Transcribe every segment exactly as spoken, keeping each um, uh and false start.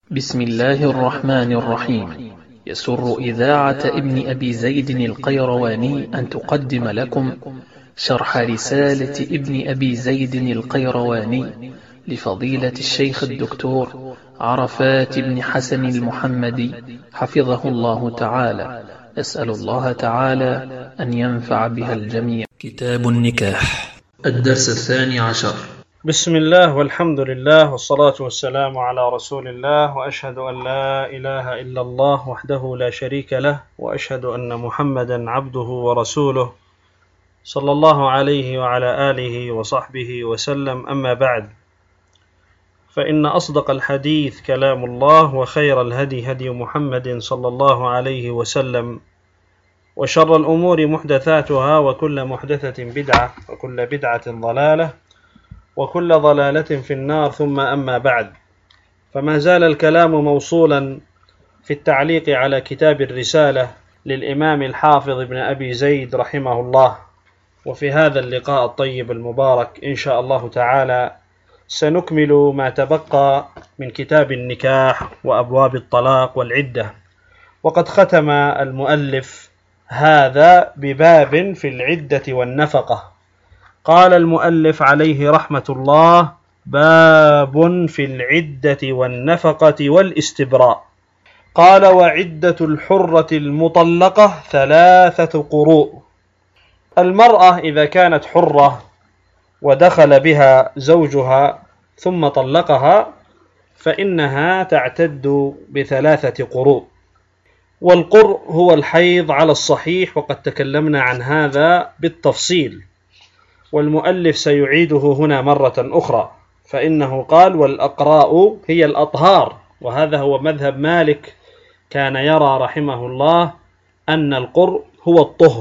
بسم الله الرحمن الرحيم. يسر إذاعة ابن أبي زيد القيرواني أن تقدم لكم شرح رسالة ابن أبي زيد القيرواني لفضيلة الشيخ الدكتور عرفات بن حسن المحمدي حفظه الله تعالى. أسأل الله تعالى أن ينفع بها الجميع. كتاب النكاح، الدرس الثاني عشر. بسم الله والحمد لله والصلاة والسلام على رسول الله، وأشهد أن لا إله إلا الله وحده لا شريك له، وأشهد أن محمدا عبده ورسوله صلى الله عليه وعلى آله وصحبه وسلم. أما بعد، فإن أصدق الحديث كلام الله، وخير الهدي هدي محمد صلى الله عليه وسلم، وشر الأمور محدثاتها، وكل محدثة بدعة، وكل بدعة ضلالة، وكل ضلالة في النار. ثم أما بعد، فما زال الكلام موصولا في التعليق على كتاب الرسالة للإمام الحافظ ابن أبي زيد رحمه الله. وفي هذا اللقاء الطيب المبارك إن شاء الله تعالى سنكمل ما تبقى من كتاب النكاح وأبواب الطلاق والعدة. وقد ختم المؤلف هذا بباب في العدة والنفقة. قال المؤلف عليه رحمة الله: باب في العدة والنفقة والاستبراء. قال: وعدة الحرة المطلقة ثلاثة قروء. المرأة إذا كانت حرة ودخل بها زوجها ثم طلقها فإنها تعتد بثلاثة قروء، والقرء هو الحيض على الصحيح، وقد تكلمنا عن هذا بالتفصيل، والمؤلف سيعيده هنا مرة أخرى، فإنه قال: والأقراء هي الأطهار. وهذا هو مذهب مالك، كان يرى رحمه الله أن القرء هو الطهر،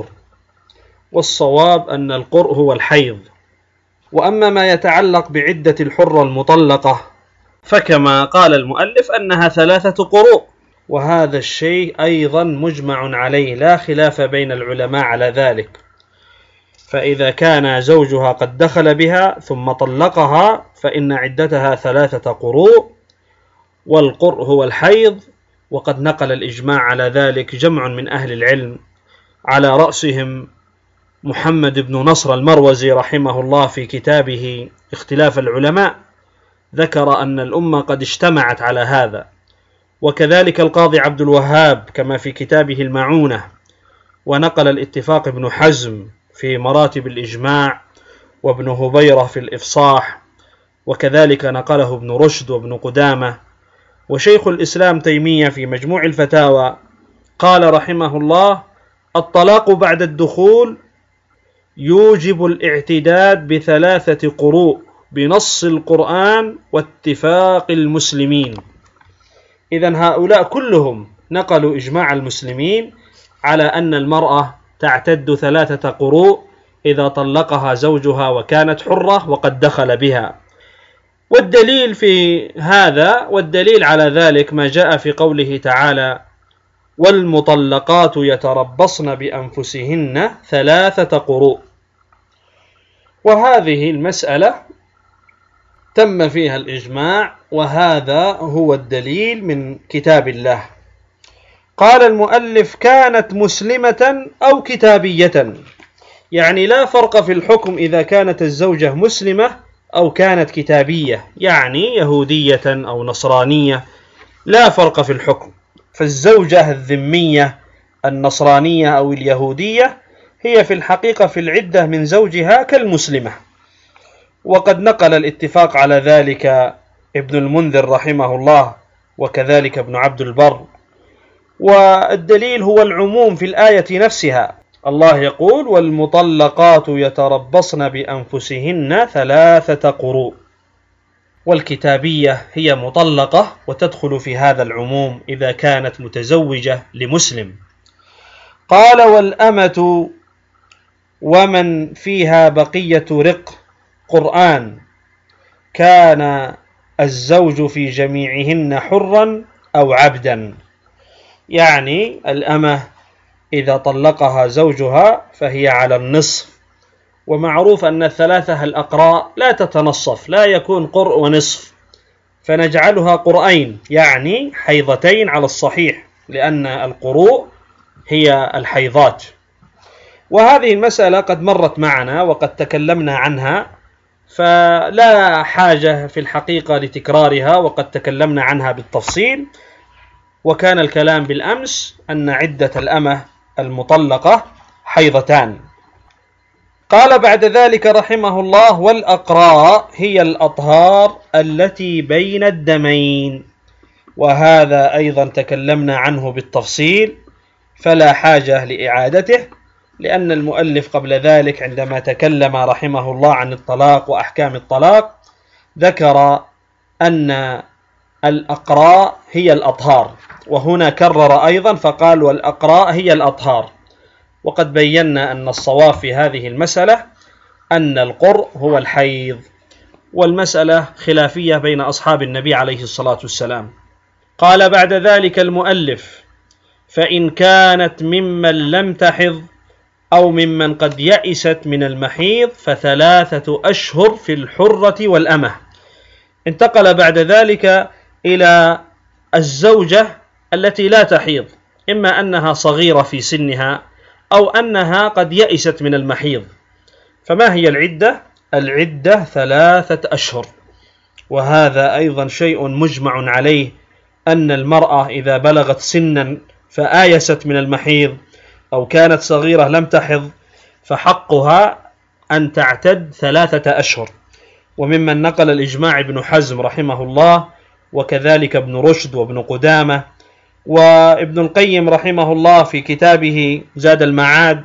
والصواب أن القرء هو الحيض. وأما ما يتعلق بعدة الحرة المطلقة فكما قال المؤلف أنها ثلاثة قروء، وهذا الشيء أيضا مجمع عليه، لا خلاف بين العلماء على ذلك. فإذا كان زوجها قد دخل بها ثم طلقها فإن عدتها ثلاثة قروء، والقرء هو الحيض، وقد نقل الإجماع على ذلك جمع من أهل العلم، على رأسهم محمد بن نصر المروزي رحمه الله في كتابه اختلاف العلماء، ذكر أن الأمة قد اجتمعت على هذا، وكذلك القاضي عبد الوهاب كما في كتابه المعونة، ونقل الاتفاق ابن حزم في مراتب الإجماع، وابن هبيرة في الإفصاح، وكذلك نقله ابن رشد وابن قدامة. وشيخ الإسلام تيمية في مجموع الفتاوى قال رحمه الله: الطلاق بعد الدخول يوجب الاعتداد بثلاثة قروء بنص القرآن واتفاق المسلمين. إذن هؤلاء كلهم نقلوا إجماع المسلمين على أن المرأة تعتد ثلاثة قروء إذا طلقها زوجها وكانت حرة وقد دخل بها. والدليل في هذا والدليل على ذلك ما جاء في قوله تعالى: والمطلقات يتربصن بأنفسهن ثلاثة قروء. وهذه المسألة تم فيها الإجماع، وهذا هو الدليل من كتاب الله. قال المؤلف: كانت مسلمة أو كتابية، يعني لا فرق في الحكم إذا كانت الزوجة مسلمة أو كانت كتابية، يعني يهودية أو نصرانية، لا فرق في الحكم. فالزوجة الذمية النصرانية أو اليهودية هي في الحقيقة في العدة من زوجها كالمسلمة، وقد نقل الاتفاق على ذلك ابن المنذر رحمه الله، وكذلك ابن عبد البر. والدليل هو العموم في الآية نفسها، الله يقول: والمطلقات يتربصن بأنفسهن ثلاثة قروء. والكتابية هي مطلقة وتدخل في هذا العموم إذا كانت متزوجة لمسلم. قال: والأمة ومن فيها بقية رق قرآن، كان الزوج في جميعهن حرا أو عبدا. يعني الأمة إذا طلقها زوجها فهي على النصف، ومعروف أن الثلاثة الأقراء لا تتنصف، لا يكون قرء ونصف، فنجعلها قرئين، يعني حيضتين على الصحيح، لأن القروء هي الحيضات. وهذه المسألة قد مرت معنا وقد تكلمنا عنها، فلا حاجة في الحقيقة لتكرارها، وقد تكلمنا عنها بالتفصيل. وكان الكلام بالأمس أن عدة الأمة المطلقة حيضتان. قال بعد ذلك رحمه الله: والأقراء هي الأطهار التي بين الدمين. وهذا أيضا تكلمنا عنه بالتفصيل، فلا حاجة لإعادته، لأن المؤلف قبل ذلك عندما تكلم رحمه الله عن الطلاق وأحكام الطلاق ذكر أن الأقراء هي الأطهار، وهنا كرر أيضا فقال: والأقراء هي الأطهار. وقد بينا أن الصواب في هذه المسألة أن القرء هو الحيض، والمسألة خلافية بين أصحاب النبي عليه الصلاة والسلام. قال بعد ذلك المؤلف: فإن كانت ممن لم تحض أو ممن قد يئست من المحيض فثلاثة أشهر في الحرة والأمة. انتقل بعد ذلك إلى الزوجة التي لا تحيض، إما أنها صغيرة في سنها أو أنها قد يئست من المحيض. فما هي العدة؟ العدة ثلاثة أشهر. وهذا أيضا شيء مجمع عليه، أن المرأة إذا بلغت سنا فآيست من المحيض أو كانت صغيرة لم تحض فحقها أن تعتد ثلاثة أشهر. وممن نقل الإجماع ابن حزم رحمه الله، وكذلك ابن رشد وابن قدامة وابن القيم رحمه الله في كتابه زاد المعاد،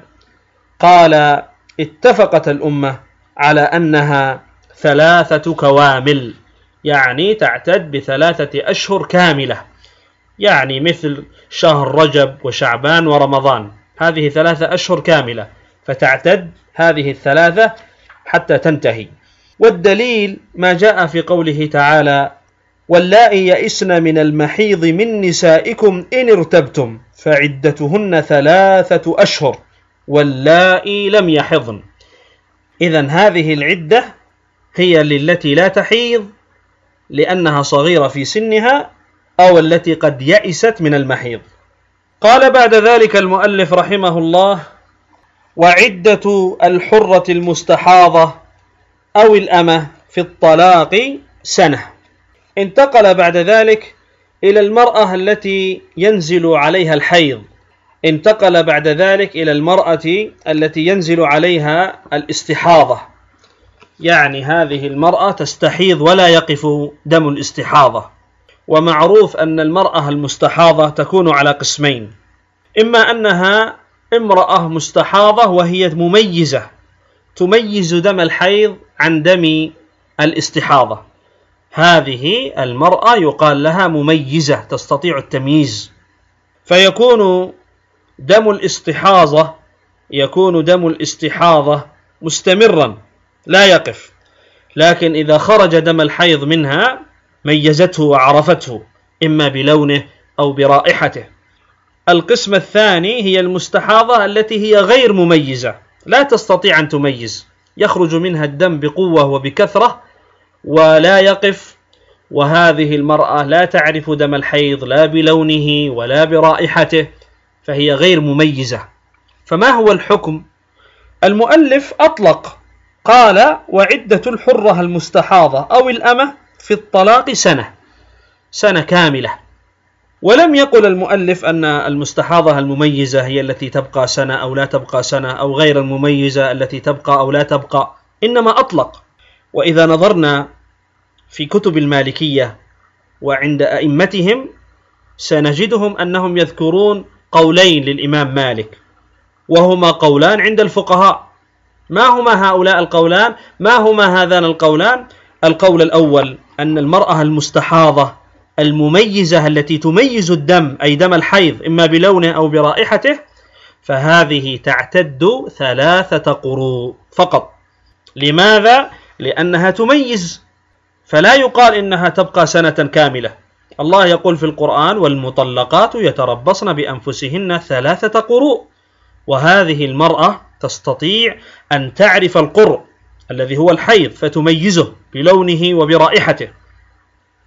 قال: اتفقت الأمة على أنها ثلاثة كوامل، يعني تعتد بثلاثة أشهر كاملة، يعني مثل شهر رجب وشعبان ورمضان، هذه ثلاثة أشهر كاملة، فتعتد هذه الثلاثة حتى تنتهي. والدليل ما جاء في قوله تعالى: واللائي يئسن من المحيض من نسائكم إن ارتبتم فعدتهن ثلاثة أشهر واللائي لم يحضن. إذن هذه العدة هي للتي لا تحيض لأنها صغيرة في سنها أو التي قد يئست من المحيض. قال بعد ذلك المؤلف رحمه الله: وعدة الحرة المستحاضة أو الأمة في الطلاق سنة. انتقل بعد ذلك إلى المرأة التي ينزل عليها الحيض، انتقل بعد ذلك إلى المرأة التي ينزل عليها الاستحاضة، يعني هذه المرأة تستحيض ولا يقف دم الاستحاضة. ومعروف أن المرأة المستحاضة تكون على قسمين: إما أنها امرأة مستحاضة وهي مميزة، تميز دم الحيض عن دم الاستحاضة، هذه المرأة يقال لها مميزة، تستطيع التمييز، فيكون دم الاستحاضة يكون دم الاستحاضة مستمرا لا يقف، لكن إذا خرج دم الحيض منها ميزته وعرفته، إما بلونه أو برائحته. القسم الثاني هي المستحاضة التي هي غير مميزة، لا تستطيع أن تميز، يخرج منها الدم بقوة وبكثرة ولا يقف، وهذه المرأة لا تعرف دم الحيض لا بلونه ولا برائحته، فهي غير مميزة. فما هو الحكم؟ المؤلف أطلق، قال: وعدة الحرة المستحاضة أو الأمة في الطلاق سنة، سنة كاملة. ولم يقل المؤلف أن المستحاضة المميزة هي التي تبقى سنة أو لا تبقى سنة، أو غير المميزة التي تبقى أو لا تبقى، إنما أطلق. وإذا نظرنا في كتب المالكية وعند أئمتهم سنجدهم أنهم يذكرون قولين للإمام مالك، وهما قولان عند الفقهاء. ما هما هؤلاء القولان؟ ما هما هذان القولان؟ القول الأول أن المرأة المستحاضة المميزة التي تميز الدم، أي دم الحيض، إما بلونه أو برائحته، فهذه تعتد ثلاثة قروء فقط. لماذا؟ لأنها تميز، فلا يقال إنها تبقى سنة كاملة. الله يقول في القرآن: والمطلقات يتربصن بأنفسهن ثلاثة قروء. وهذه المرأة تستطيع أن تعرف القرء الذي هو الحيض فتميزه بلونه وبرائحته.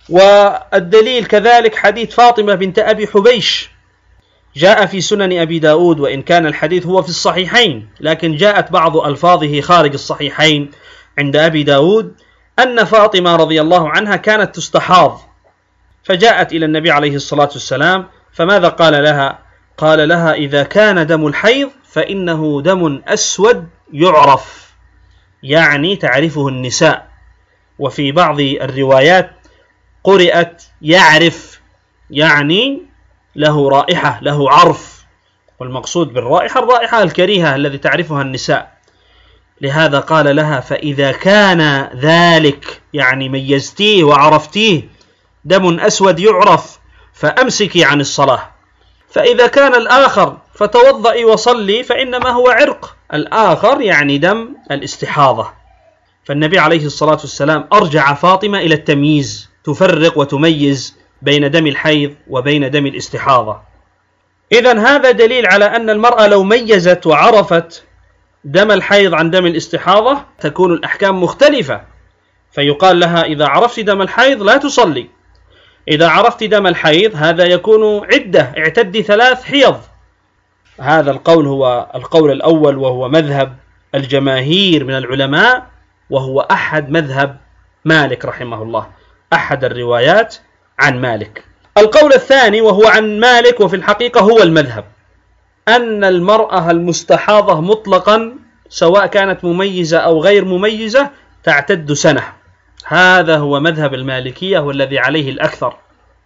والدليل كذلك حديث فاطمة بنت أبي حبيش جاء في سنن أبي داود، وإن كان الحديث هو في الصحيحين لكن جاءت بعض ألفاظه خارج الصحيحين عند أبي داود، أن فاطمة رضي الله عنها كانت تستحاض، فجاءت إلى النبي عليه الصلاة والسلام، فماذا قال لها؟ قال لها: إذا كان دم الحيض فإنه دم أسود يعرف، يعني تعرفه النساء. وفي بعض الروايات قرأت يعرف، يعني له رائحة، له عرف، والمقصود بالرائحة الرائحة الكريهة الذي تعرفها النساء. لهذا قال لها: فإذا كان ذلك، يعني ميزتيه وعرفتيه، دم أسود يعرف، فأمسكي عن الصلاة. فإذا كان الآخر فتوضئي وصلي، فإنما هو عرق الآخر، يعني دم الاستحاضة. فالنبي عليه الصلاة والسلام أرجع فاطمة إلى التمييز، تفرق وتميز بين دم الحيض وبين دم الاستحاضة. إذن هذا دليل على أن المرأة لو ميزت وعرفت دم الحيض عن دم الاستحاضة تكون الأحكام مختلفة، فيقال لها: إذا عرفت دم الحيض لا تصلي، إذا عرفت دم الحيض هذا يكون عدة، اعتدي ثلاث حيض. هذا القول هو القول الأول، وهو مذهب الجماهير من العلماء، وهو أحد مذهب مالك رحمه الله، أحد الروايات عن مالك. القول الثاني وهو عن مالك، وفي الحقيقة هو المذهب، أن المرأة المستحاضة مطلقا سواء كانت مميزة أو غير مميزة تعتد سنة. هذا هو مذهب المالكية والذي عليه الأكثر.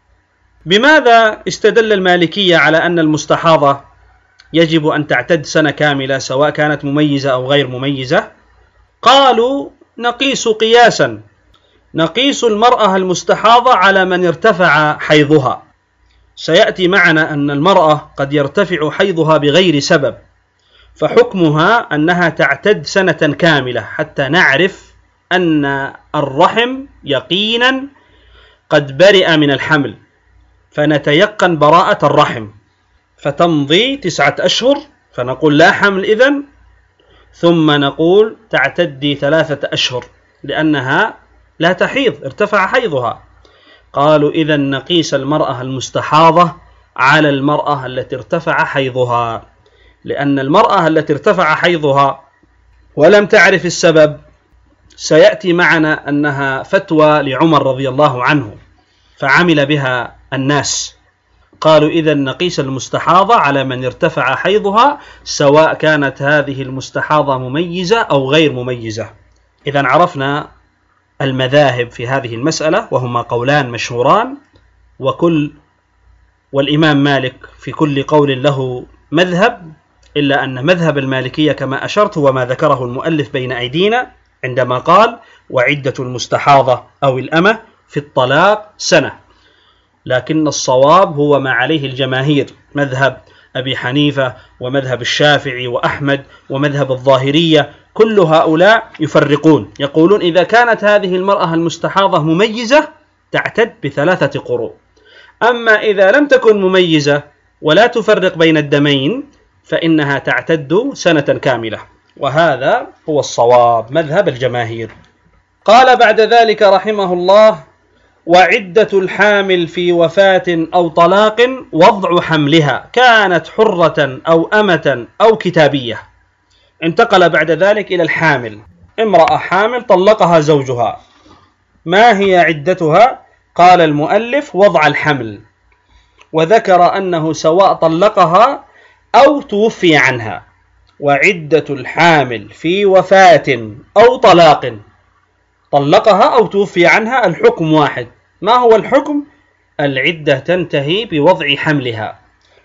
بماذا استدل المالكية على أن المستحاضة يجب أن تعتد سنة كاملة سواء كانت مميزة أو غير مميزة؟ قالوا: نقيس قياسا، نقيس المرأة المستحاضة على من ارتفع حيضها. سيأتي معنا أن المرأة قد يرتفع حيضها بغير سبب، فحكمها أنها تعتد سنة كاملة حتى نعرف أن الرحم يقينا قد برئ من الحمل، فنتيقن براءة الرحم، فتمضي تسعة أشهر فنقول لا حمل إذن، ثم نقول تعتدي ثلاثة أشهر لأنها لا تحيض، ارتفع حيضها. قالوا: إذن نقيس المرأة المستحاضة على المرأة التي ارتفع حيضها، لأن المرأة التي ارتفع حيضها ولم تعرف السبب سيأتي معنا أنها فتوى لعمر رضي الله عنه فعمل بها الناس. قالوا: إذن نقيس المستحاضة على من ارتفع حيضها سواء كانت هذه المستحاضة مميزة أو غير مميزة. إذن عرفنا المذاهب في هذه المسألة، وهما قولان مشهوران، وكل والإمام مالك في كل قول له مذهب، إلا أن مذهب المالكية كما أشرت هو ما ذكره المؤلف بين أيدينا عندما قال: وعدة المستحاضة أو الأمة في الطلاق سنة. لكن الصواب هو ما عليه الجماهير، مذهب أبي حنيفة ومذهب الشافعي وأحمد ومذهب الظاهرية، كل هؤلاء يفرقون، يقولون إذا كانت هذه المرأة المستحاضة مميزة تعتد بثلاثة قروء، أما إذا لم تكن مميزة ولا تفرق بين الدمين فإنها تعتد سنة كاملة، وهذا هو الصواب مذهب الجماهير. قال بعد ذلك رحمه الله: وعدة الحامل في وفاة أو طلاق وضع حملها، كانت حرة أو أمة أو كتابية. انتقل بعد ذلك إلى الحامل، امرأة حامل طلقها زوجها، ما هي عدتها؟ قال المؤلف: وضع الحمل، وذكر أنه سواء طلقها أو توفي عنها. وعدة الحامل في وفاة أو طلاق، طلقها أو توفي عنها، الحكم واحد. ما هو الحكم؟ العدة تنتهي بوضع حملها.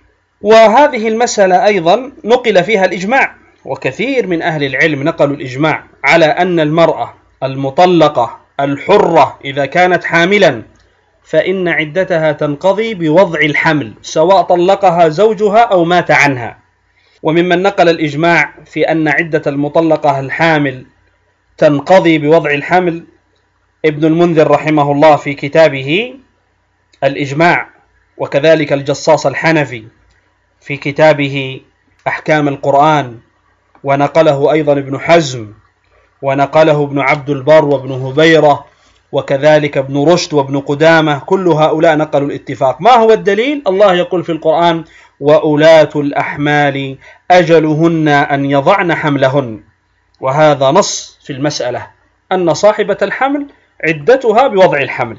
وهذه المسألة أيضا نقل فيها الإجماع، وكثير من أهل العلم نقلوا الإجماع على أن المرأة المطلقة الحرة إذا كانت حاملا فإن عدتها تنقضي بوضع الحمل سواء طلقها زوجها أو مات عنها. وممن نقل الإجماع في أن عدة المطلقة الحامل تنقضي بوضع الحمل ابن المنذر رحمه الله في كتابه الإجماع، وكذلك الجصاص الحنفي في كتابه أحكام القرآن، ونقله أيضا ابن حزم، ونقله ابن عبد البر وابن هبيرة وكذلك ابن رشد وابن قدامة، كل هؤلاء نقلوا الاتفاق. ما هو الدليل؟ الله يقول في القرآن: وأولاة الأحمال أجلهن أن يضعن حملهن. وهذا نص في المسألة أن صاحبة الحمل عدتها بوضع الحمل،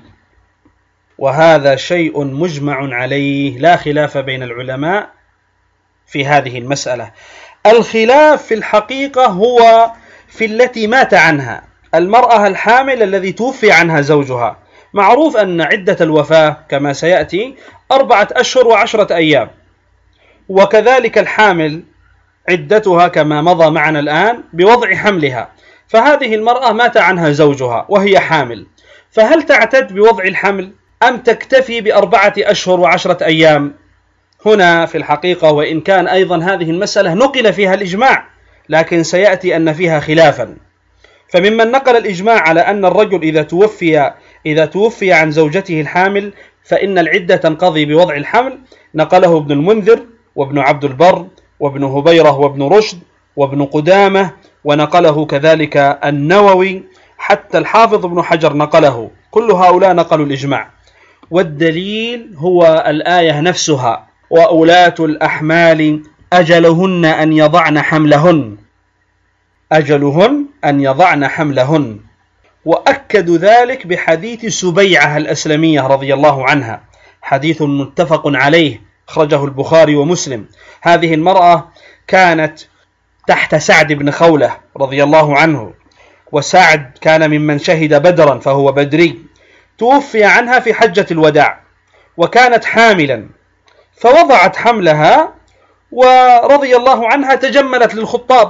وهذا شيء مجمع عليه، لا خلاف بين العلماء في هذه المسألة. الخلاف في الحقيقة هو في التي مات عنها، المرأة الحامل الذي توفي عنها زوجها. معروف أن عدة الوفاة كما سيأتي أربعة أشهر وعشرة أيام، وكذلك الحامل عدتها كما مضى معنا الآن بوضع حملها. فهذه المرأة مات عنها زوجها وهي حامل، فهل تعتد بوضع الحمل أم تكتفي بأربعة أشهر وعشرة أيام؟ هنا في الحقيقة، وإن كان أيضا هذه المسألة نقل فيها الإجماع، لكن سيأتي أن فيها خلافا. فممن نقل الإجماع على أن الرجل إذا توفي إذا توفي عن زوجته الحامل فإن العدة تنقضي بوضع الحمل، نقله ابن المنذر وابن عبد البر وابن هبيرة وابن رشد وابن قدامة، ونقله كذلك النووي، حتى الحافظ ابن حجر نقله. كل هؤلاء نقلوا الإجماع، والدليل هو الآية نفسها: وأولاة الأحمال أجلهن أن يضعن حملهن، أجلهن أن يضعن حملهن. وأكدوا ذلك بحديث سبيعة الأسلمية رضي الله عنها، حديث متفق عليه أخرجه البخاري ومسلم. هذه المرأة كانت تحت سعد بن خولة رضي الله عنه، وسعد كان ممن شهد بدرا فهو بدري، توفي عنها في حجة الوداع وكانت حاملا، فوضعت حملها، ورضي الله عنها تجملت للخطاب،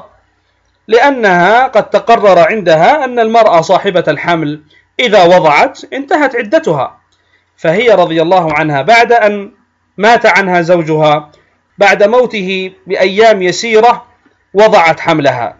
لأنها قد تقرر عندها أن المرأة صاحبة الحمل إذا وضعت انتهت عدتها. فهي رضي الله عنها بعد أن مات عنها زوجها بعد موته بأيام يسيرة وضعت حملها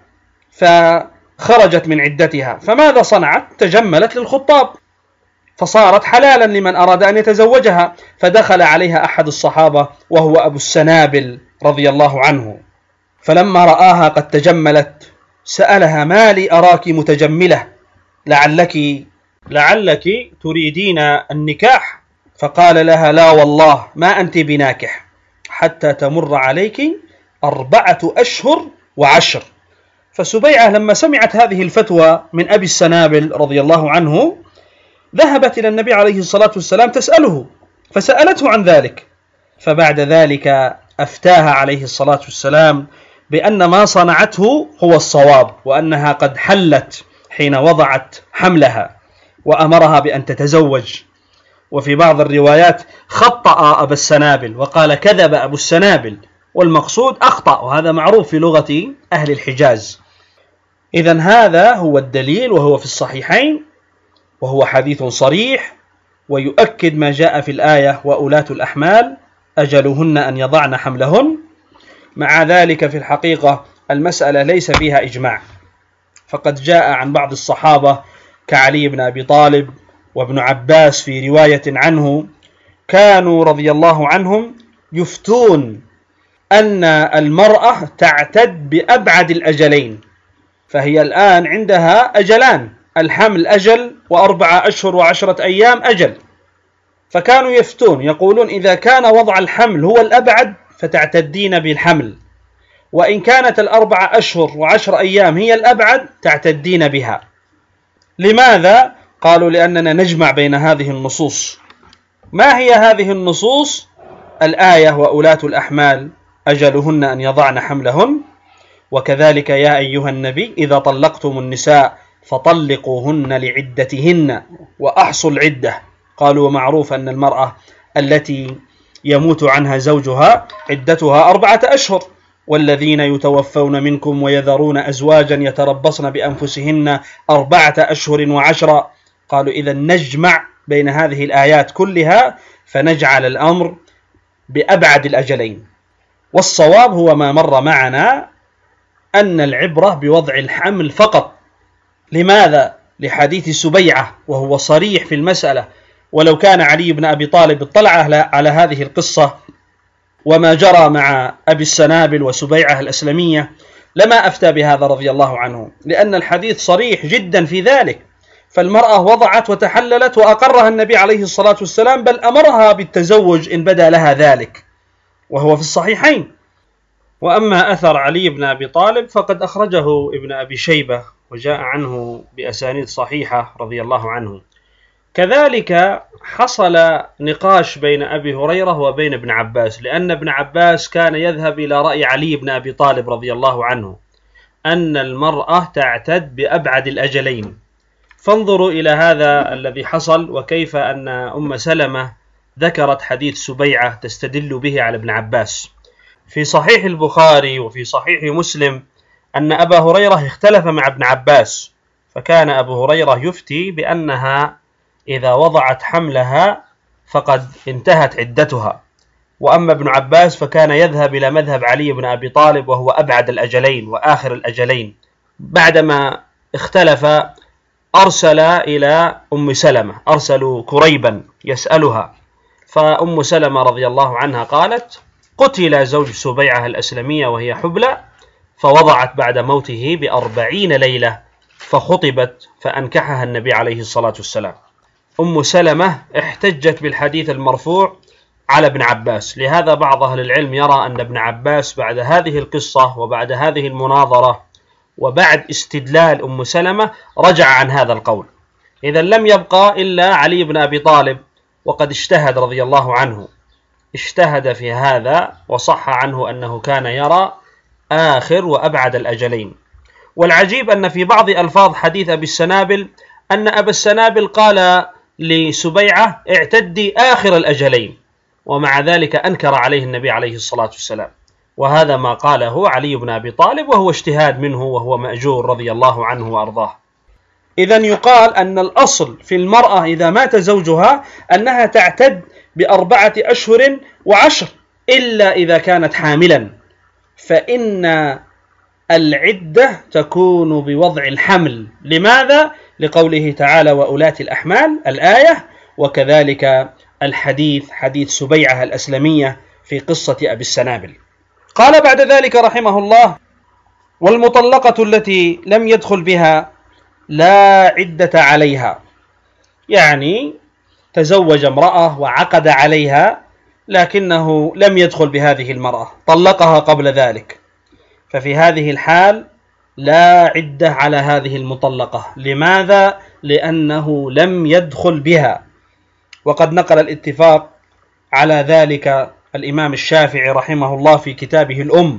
فخرجت من عدتها، فماذا صنعت؟ تجملت للخطاب، فصارت حلالا لمن أراد أن يتزوجها. فدخل عليها أحد الصحابة وهو أبو السنابل رضي الله عنه، فلما رآها قد تجملت سألها: ما لي أراك متجملة، لعلك لعلك تريدين النكاح؟ فقال لها: لا والله ما أنت بناكح حتى تمر عليك أربعة أشهر وعشر. فسبيعة لما سمعت هذه الفتوى من أبي السنابل رضي الله عنه ذهبت إلى النبي عليه الصلاة والسلام تسأله، فسألته عن ذلك، فبعد ذلك أفتاها عليه الصلاة والسلام بأن ما صنعته هو الصواب، وأنها قد حلت حين وضعت حملها، وأمرها بأن تتزوج. وفي بعض الروايات خطأ أبا السنابل وقال كذب أبو السنابل، والمقصود أخطأ، وهذا معروف في لغة أهل الحجاز. إذن هذا هو الدليل، وهو في الصحيحين، وهو حديث صريح ويؤكد ما جاء في الآية: وأولاة الأحمال أجلهن أن يضعن حملهن. مع ذلك في الحقيقة المسألة ليس فيها إجماع، فقد جاء عن بعض الصحابة كعلي بن أبي طالب وابن عباس في رواية عنه كانوا رضي الله عنهم يفتون أن المرأة تعتد بأبعد الأجلين، فهي الآن عندها أجلان، الحمل أجل وأربعة أشهر وعشرة أيام أجل، فكانوا يفتون يقولون: إذا كان وضع الحمل هو الأبعد فتعتدين بالحمل، وإن كانت الأربعة أشهر وعشر أيام هي الأبعد تعتدين بها. لماذا؟ قالوا: لأننا نجمع بين هذه النصوص. ما هي هذه النصوص؟ الآية: وأولاة الأحمال أجلهن أن يضعن حملهن، وكذلك يا أيها النبي إذا طلقتم النساء فطلقوهن لعدتهن وأحصوا العدة. قالوا: ومعروف أن المرأة التي يموت عنها زوجها عدتها أربعة أشهر، والذين يتوفون منكم ويذرون أزواجا يتربصن بأنفسهن أربعة أشهر وعشرة. قالوا: إذا نجمع بين هذه الآيات كلها فنجعل الأمر بأبعد الأجلين. والصواب هو ما مر معنا، أن العبرة بوضع الحمل فقط. لماذا؟ لحديث سبيعة وهو صريح في المسألة، ولو كان علي بن أبي طالب اطلع على هذه القصة وما جرى مع أبي السنابل وسبيعة الأسلمية لما أفتى بهذا رضي الله عنه، لأن الحديث صريح جدا في ذلك. فالمرأة وضعت وتحللت وأقرها النبي عليه الصلاة والسلام، بل أمرها بالتزوج إن بدا لها ذلك، وهو في الصحيحين. وأما أثر علي بن أبي طالب فقد أخرجه ابن أبي شيبة وجاء عنه بأسانيد صحيحة رضي الله عنه. كذلك حصل نقاش بين أبي هريرة وبين ابن عباس، لأن ابن عباس كان يذهب إلى رأي علي بن أبي طالب رضي الله عنه أن المرأة تعتد بأبعد الأجلين. فانظروا إلى هذا الذي حصل، وكيف أن أم سلمة ذكرت حديث سبيعة تستدل به على ابن عباس. في صحيح البخاري وفي صحيح مسلم أن أبا هريرة اختلف مع ابن عباس، فكان أبو هريرة يفتي بأنها إذا وضعت حملها فقد انتهت عدتها، وأما ابن عباس فكان يذهب إلى مذهب علي بن أبي طالب وهو أبعد الأجلين وآخر الأجلين. بعدما اختلف أرسل إلى أم سلمة، أرسلوا كريبا يسألها، فأم سلمة رضي الله عنها قالت: قتل زوج سبيعة الأسلمية وهي حبلى، فوضعت بعد موته بأربعين ليلة، فخطبت فأنكحها النبي عليه الصلاة والسلام. أم سلمة احتجت بالحديث المرفوع على ابن عباس، لهذا بعض أهل العلم يرى أن ابن عباس بعد هذه القصة وبعد هذه المناظرة وبعد استدلال أم سلمة رجع عن هذا القول. إذا لم يبقى إلا علي بن أبي طالب، وقد اجتهد رضي الله عنه، اجتهد في هذا وصح عنه أنه كان يرى آخر وأبعد الأجلين. والعجيب أن في بعض ألفاظ حديث أبي السنابل أن أبا السنابل قال لسبيعة: اعتدي آخر الأجلين، ومع ذلك أنكر عليه النبي عليه الصلاة والسلام. وهذا ما قاله علي بن أبي طالب، وهو اجتهاد منه وهو مأجور رضي الله عنه وأرضاه. إذن يقال أن الأصل في المرأة إذا مات زوجها أنها تعتد بأربعة أشهر وعشر، إلا إذا كانت حاملا، فإن العدة تكون بوضع الحمل. لماذا؟ لقوله تعالى: وأولات الأحمال، الآية، وكذلك الحديث حديث سبيعة الأسلمية في قصة أبي السنابل. قال بعد ذلك رحمه الله: والمطلقة التي لم يدخل بها لا عدة عليها، يعني تزوج امرأة وعقد عليها لكنه لم يدخل بهذه المرأة، طلقها قبل ذلك، ففي هذه الحال لا عدة على هذه المطلقة. لماذا؟ لأنه لم يدخل بها. وقد نقل الاتفاق على ذلك الإمام الشافعي رحمه الله في كتابه الأم،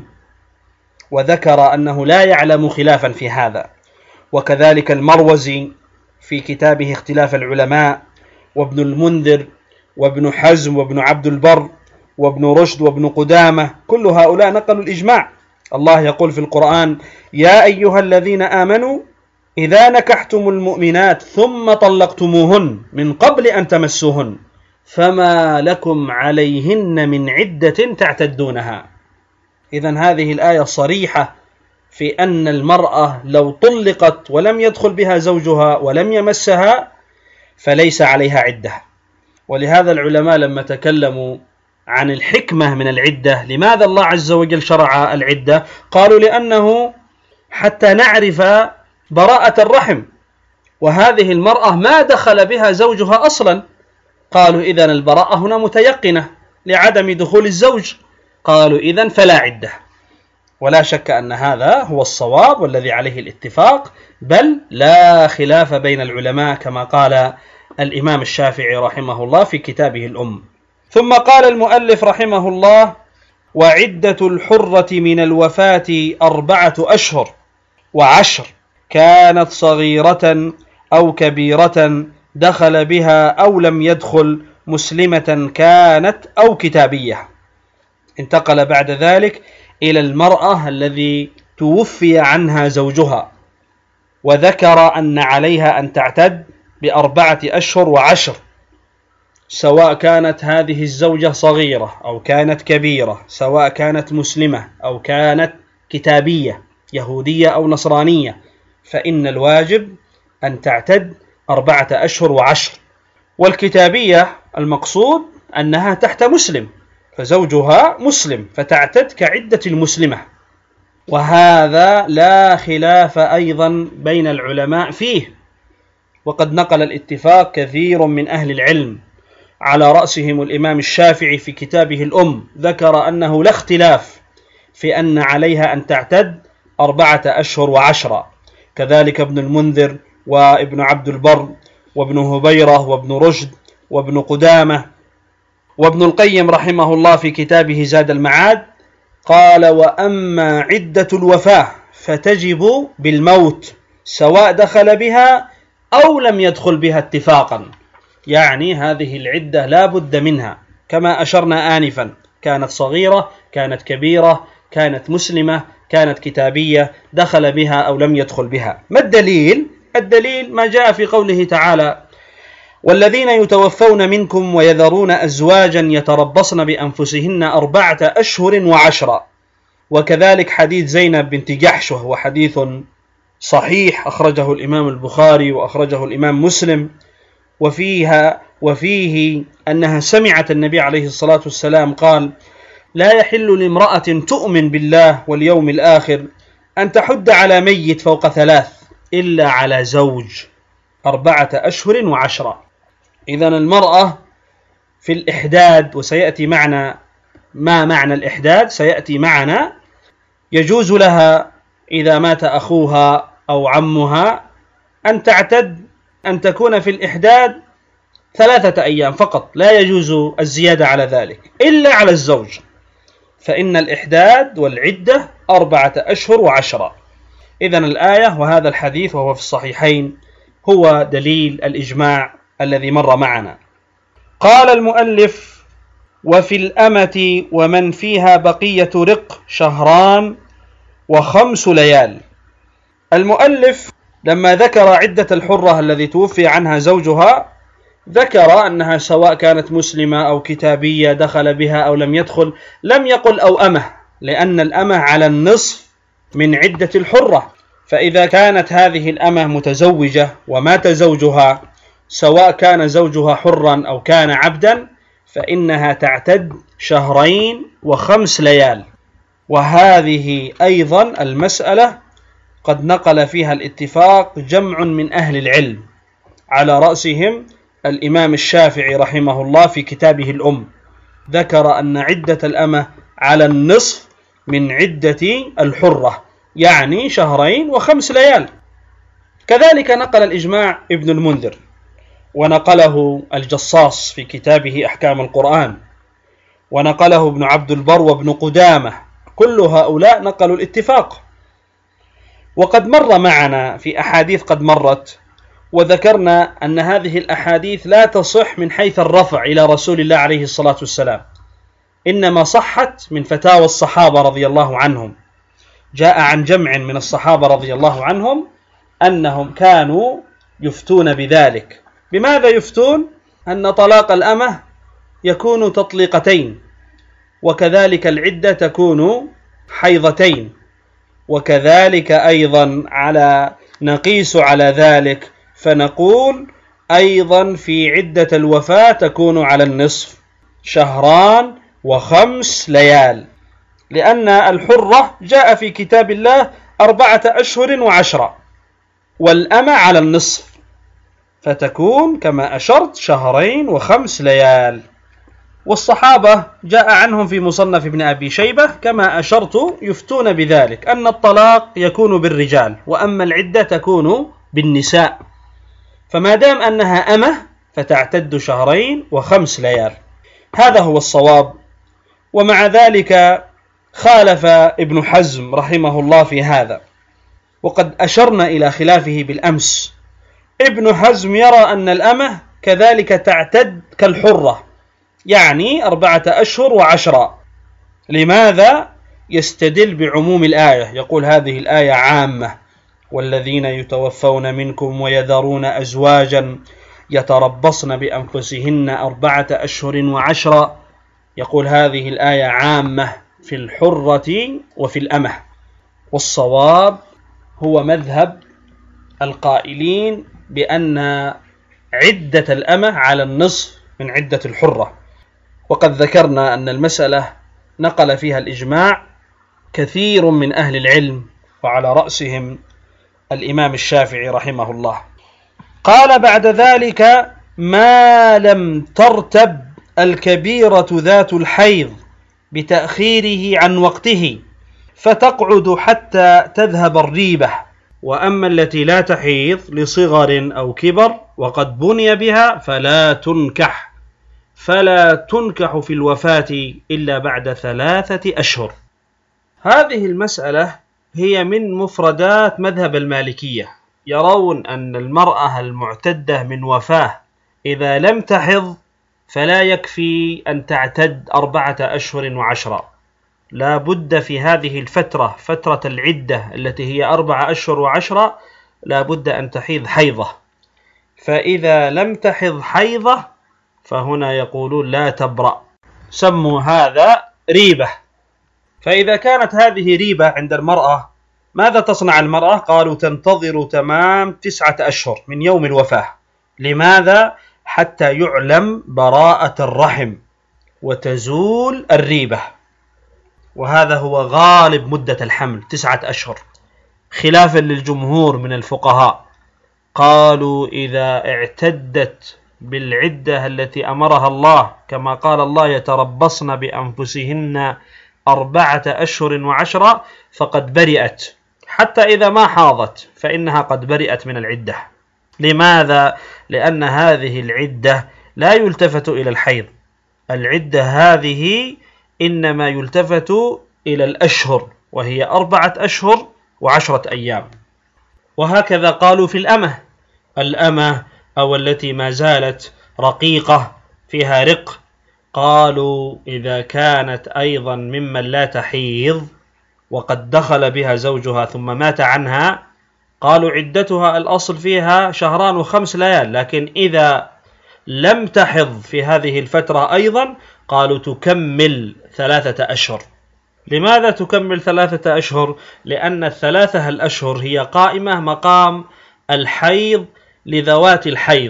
وذكر أنه لا يعلم خلافا في هذا، وكذلك المروزي في كتابه اختلاف العلماء، وابن المنذر وابن حزم وابن عبد البر وابن رشد وابن قدامة، كل هؤلاء نقلوا الإجماع. الله يقول في القرآن: يا أيها الذين آمنوا إذا نكحتم المؤمنات ثم طلقتموهن من قبل أن تمسوهن فما لكم عليهن من عدة تعتدونها. إذن هذه الآية صريحة في أن المرأة لو طلقت ولم يدخل بها زوجها ولم يمسها فليس عليها عدة. ولهذا العلماء لما تكلموا عن الحكمة من العدة، لماذا الله عز وجل شرع العدة؟ قالوا لأنه حتى نعرف براءة الرحم، وهذه المرأة ما دخل بها زوجها أصلا. قالوا إذن البراءة هنا متيقنة لعدم دخول الزوج، قالوا إذن فلا عدة. ولا شك أن هذا هو الصواب والذي عليه الاتفاق، بل لا خلاف بين العلماء كما قال الإمام الشافعي رحمه الله في كتابه الأم. ثم قال المؤلف رحمه الله: وعدة الحرة من الوفاة أربعة أشهر وعشر، كانت صغيرة أو كبيرة دخل بها أو لم يدخل، مسلمة كانت أو كتابية. انتقل بعد ذلك إلى المرأة الذي توفي عنها زوجها، وذكر أن عليها أن تعتد بأربعة أشهر وعشر، سواء كانت هذه الزوجة صغيرة أو كانت كبيرة، سواء كانت مسلمة أو كانت كتابية يهودية أو نصرانية، فإن الواجب أن تعتد أربعة أشهر وعشر. والكتابية المقصود أنها تحت مسلم، فزوجها مسلم فتعتد كعدة المسلمة. وهذا لا خلاف أيضا بين العلماء فيه، وقد نقل الاتفاق كثير من أهل العلم، على رأسهم الإمام الشافعي في كتابه الأم، ذكر أنه لا اختلاف في أن عليها أن تعتد أربعة أشهر وعشرة، كذلك ابن المنذر وابن عبد البر وابن هبيرة وابن رشد وابن قدامة وابن القيم رحمه الله في كتابه زاد المعاد، قال: وأما عدة الوفاة فتجب بالموت سواء دخل بها أو لم يدخل بها اتفاقا، يعني هذه العدة لا بد منها، كما أشرنا آنفا، كانت صغيرة، كانت كبيرة، كانت مسلمة، كانت كتابية، دخل بها أو لم يدخل بها. ما الدليل؟ الدليل ما جاء في قوله تعالى: والذين يتوفون منكم ويذرون أزواجا يتربصن بأنفسهن أربعة أشهر وعشرة، وكذلك حديث زينب بنت جحش، وهو حديث صحيح أخرجه الإمام البخاري وأخرجه الإمام مسلم، وفيها وفيه أنها سمعت النبي عليه الصلاة والسلام قال: لا يحل لامرأة تؤمن بالله واليوم الآخر أن تحد على ميت فوق ثلاث إلا على زوج، أربعة أشهر وعشرة. إذن المرأة في الإحداد، وسيأتي معنا ما معنى الإحداد، سيأتي معنا، يجوز لها إذا مات أخوها أو عمها أن تعتد، أن تكون في الإحداد ثلاثة أيام فقط، لا يجوز الزيادة على ذلك إلا على الزوج، فإن الإحداد والعدة أربعة أشهر وعشرة. إذن الآية وهذا الحديث وهو في الصحيحين هو دليل الإجماع الذي مر معنا. قال المؤلف: وفي الأمة ومن فيها بقية رق شهران وخمس ليال. المؤلف لما ذكر عدة الحرة الذي توفي عنها زوجها، ذكر أنها سواء كانت مسلمة أو كتابية دخل بها أو لم يدخل، لم يقل أو أمه، لأن الأمه على النصف من عدة الحرة، فإذا كانت هذه الأمه متزوجة ومات زوجها، سواء كان زوجها حرا أو كان عبدا، فإنها تعتد شهرين وخمس ليال. وهذه أيضا المسألة قد نقل فيها الاتفاق جمع من أهل العلم، على رأسهم الإمام الشافعي رحمه الله في كتابه الأم، ذكر أن عدة الأمة على النصف من عدة الحرة، يعني شهرين وخمس ليال. كذلك نقل الإجماع ابن المنذر، ونقله الجصاص في كتابه أحكام القرآن، ونقله ابن عبد البر وابن قدامة، كل هؤلاء نقلوا الاتفاق. وقد مر معنا في أحاديث قد مرت، وذكرنا أن هذه الأحاديث لا تصح من حيث الرفع إلى رسول الله عليه الصلاة والسلام، إنما صحت من فتاوى الصحابة رضي الله عنهم. جاء عن جمع من الصحابة رضي الله عنهم أنهم كانوا يفتون بذلك. بماذا يفتون؟ أن طلاق الأمة يكون تطليقتين، وكذلك العدة تكون حيضتين، وكذلك أيضا على نقيس على ذلك فنقول أيضا في عدة الوفاة تكون على النصف، شهران وخمس ليال، لأن الحرة جاء في كتاب الله أربعة أشهر وعشرة، والأمة على النصف، فتكون كما أشرت شهرين وخمس ليال. والصحابة جاء عنهم في مصنف ابن أبي شيبة كما أشرت يفتون بذلك، أن الطلاق يكون بالرجال، وأما العدة تكون بالنساء، فما دام أنها أمة فتعتد شهرين وخمس ليال، هذا هو الصواب. ومع ذلك خالف ابن حزم رحمه الله في هذا، وقد أشرنا إلى خلافه بالأمس. ابن حزم يرى أن الأمة كذلك تعتد كالحرة، يعني أربعة أشهر وعشرة. لماذا؟ يستدل بعموم الآية، يقول هذه الآية عامة: والذين يتوفون منكم ويذرون أزواجا يتربصن بأنفسهن أربعة أشهر وعشرة، يقول هذه الآية عامة في الحرة وفي الأمة. والصواب هو مذهب القائلين بأن عدة الأمة على النصف من عدة الحرة، وقد ذكرنا أن المسألة نقل فيها الإجماع كثير من أهل العلم، وعلى رأسهم الإمام الشافعي رحمه الله. قال بعد ذلك: ما لم ترتب الكبيرة ذات الحيض بتأخيره عن وقته فتقعد حتى تذهب الريبة. وأما التي لا تحيض لصغر أو كبر وقد بني بها فلا تنكح فلا تنكح في الوفاة إلا بعد ثلاثة أشهر. هذه المسألة هي من مفردات مذهب المالكية، يرون أن المرأة المعتدة من وفاة إذا لم تحض فلا يكفي أن تعتد أربعة أشهر وعشرة، لا بد في هذه الفترة فترة العدة التي هي أربعة أشهر وعشرة لا بد أن تحيض حيضة، فإذا لم تحض حيضة فهنا يقولون لا تبرأ، سموا هذا ريبة. فإذا كانت هذه ريبة عند المرأة ماذا تصنع المرأة؟ قالوا تنتظر تمام تسعة أشهر من يوم الوفاة. لماذا؟ حتى يعلم براءة الرحم وتزول الريبة، وهذا هو غالب مدة الحمل تسعة أشهر، خلافا للجمهور من الفقهاء، قالوا إذا اعتدت بالعدة التي أمرها الله كما قال الله: يتربصن بأنفسهن أربعة أشهر وعشرة، فقد برئت، حتى إذا ما حاضت فإنها قد برئت من العدة. لماذا؟ لأن هذه العدة لا يلتفت إلى الحيض، العدة هذه إنما يلتفت إلى الأشهر، وهي أربعة أشهر وعشرة أيام. وهكذا قالوا في الأمة، الأمة أو التي ما زالت رقيقة فيها رق، قالوا إذا كانت أيضا ممن لا تحيض وقد دخل بها زوجها ثم مات عنها، قالوا عدتها الأصل فيها شهران وخمس ليال، لكن إذا لم تحض في هذه الفترة أيضا قالوا تكمل ثلاثة أشهر. لماذا تكمل ثلاثة أشهر؟ لأن الثلاثة الأشهر هي قائمة مقام الحيض لذوات الحيض،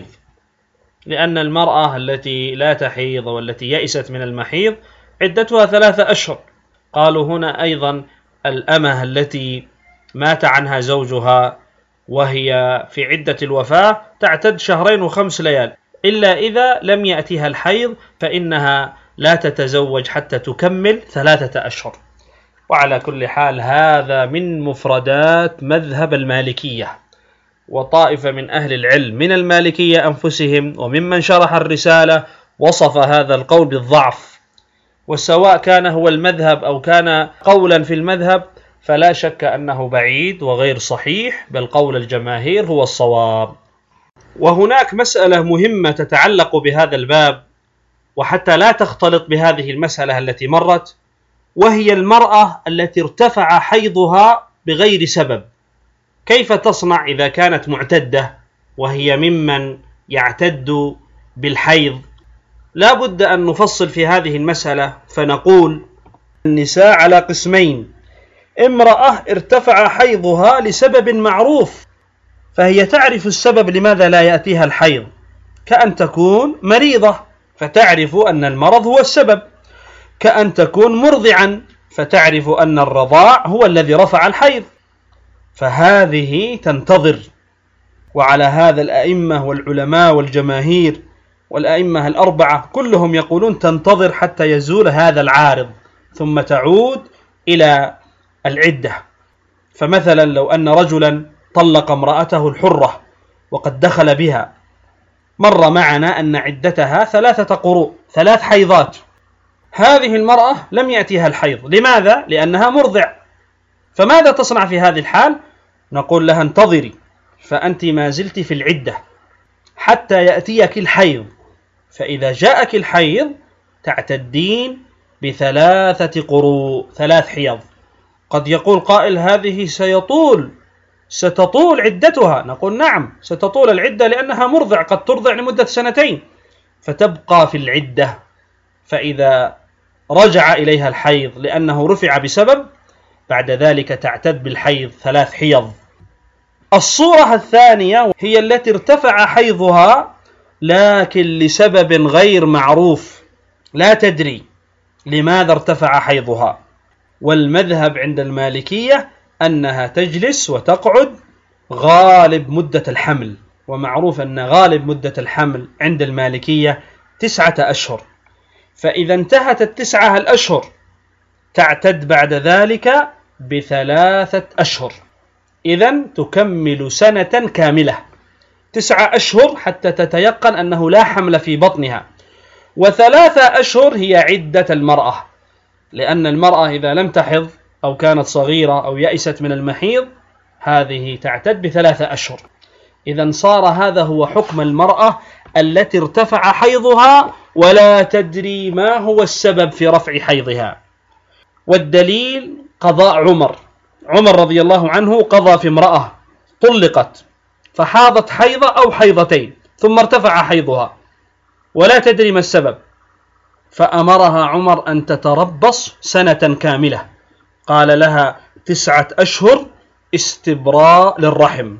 لأن المرأة التي لا تحيض والتي يئست من المحيض عدتها ثلاثة أشهر. قالوا هنا أيضا الأمة التي مات عنها زوجها وهي في عدة الوفاة تعتد شهرين وخمس ليال، إلا إذا لم يأتيها الحيض فإنها لا تتزوج حتى تكمل ثلاثة أشهر. وعلى كل حال هذا من مفردات مذهب المالكية، وطائفة من أهل العلم من المالكية أنفسهم وممن شرح الرسالة وصف هذا القول بالضعف، وسواء كان هو المذهب أو كان قولا في المذهب فلا شك أنه بعيد وغير صحيح، بل قول الجماهير هو الصواب. وهناك مسألة مهمة تتعلق بهذا الباب وحتى لا تختلط بهذه المسألة التي مرت، وهي المرأة التي ارتفع حيضها بغير سبب، كيف تصنع إذا كانت معتدة وهي ممن يعتد بالحيض؟ لا بد أن نفصل في هذه المسألة فنقول النساء على قسمين: امرأة ارتفع حيضها لسبب معروف فهي تعرف السبب لماذا لا يأتيها الحيض، كأن تكون مريضة فتعرف أن المرض هو السبب، كأن تكون مرضعا فتعرف أن الرضاع هو الذي رفع الحيض، فهذه تنتظر. وعلى هذا الأئمة والعلماء والجماهير والأئمة الأربعة كلهم يقولون تنتظر حتى يزول هذا العارض ثم تعود إلى العدة. فمثلا لو أن رجلا طلق امرأته الحرة وقد دخل بها، مر معنا أن عدتها ثلاثة قروء، ثلاث حيضات، هذه المرأة لم يأتيها الحيض، لماذا؟ لأنها مرضع، فماذا تصنع في هذه الحال؟ نقول لها انتظري، فأنت ما زلت في العدة حتى يأتيك الحيض، فإذا جاءك الحيض تعتدين بثلاثة قروء، ثلاث حيض. قد يقول قائل هذه سيطول ستطول عدتها، نقول نعم ستطول العدة لأنها مرضع، قد ترضع لمدة سنتين فتبقى في العدة، فإذا رجع إليها الحيض لأنه رفع بسبب بعد ذلك تعتد بالحيض ثلاث حيض. الصورة الثانية هي التي ارتفع حيضها لكن لسبب غير معروف، لا تدري لماذا ارتفع حيضها، والمذهب عند المالكية أنها تجلس وتقعد غالب مدة الحمل، ومعروف أن غالب مدة الحمل عند المالكية تسعة أشهر، فإذا انتهت التسعة الأشهر تعتد بعد ذلك بثلاثة أشهر، إذن تكمل سنة كاملة، تسعة أشهر حتى تتيقن أنه لا حمل في بطنها، وثلاثة أشهر هي عدة المرأة، لأن المرأة إذا لم تحض أو كانت صغيرة أو يئست من المحيض هذه تعتد بثلاثة أشهر. إذن صار هذا هو حكم المرأة التي ارتفع حيضها ولا تدري ما هو السبب في رفع حيضها. والدليل قضاء عمر عمر رضي الله عنه قضى في امرأة طلقت فحاضت حيضة أو حيضتين ثم ارتفع حيضها ولا تدري ما السبب، فأمرها عمر أن تتربص سنة كاملة، قال لها تسعة أشهر استبراء للرحم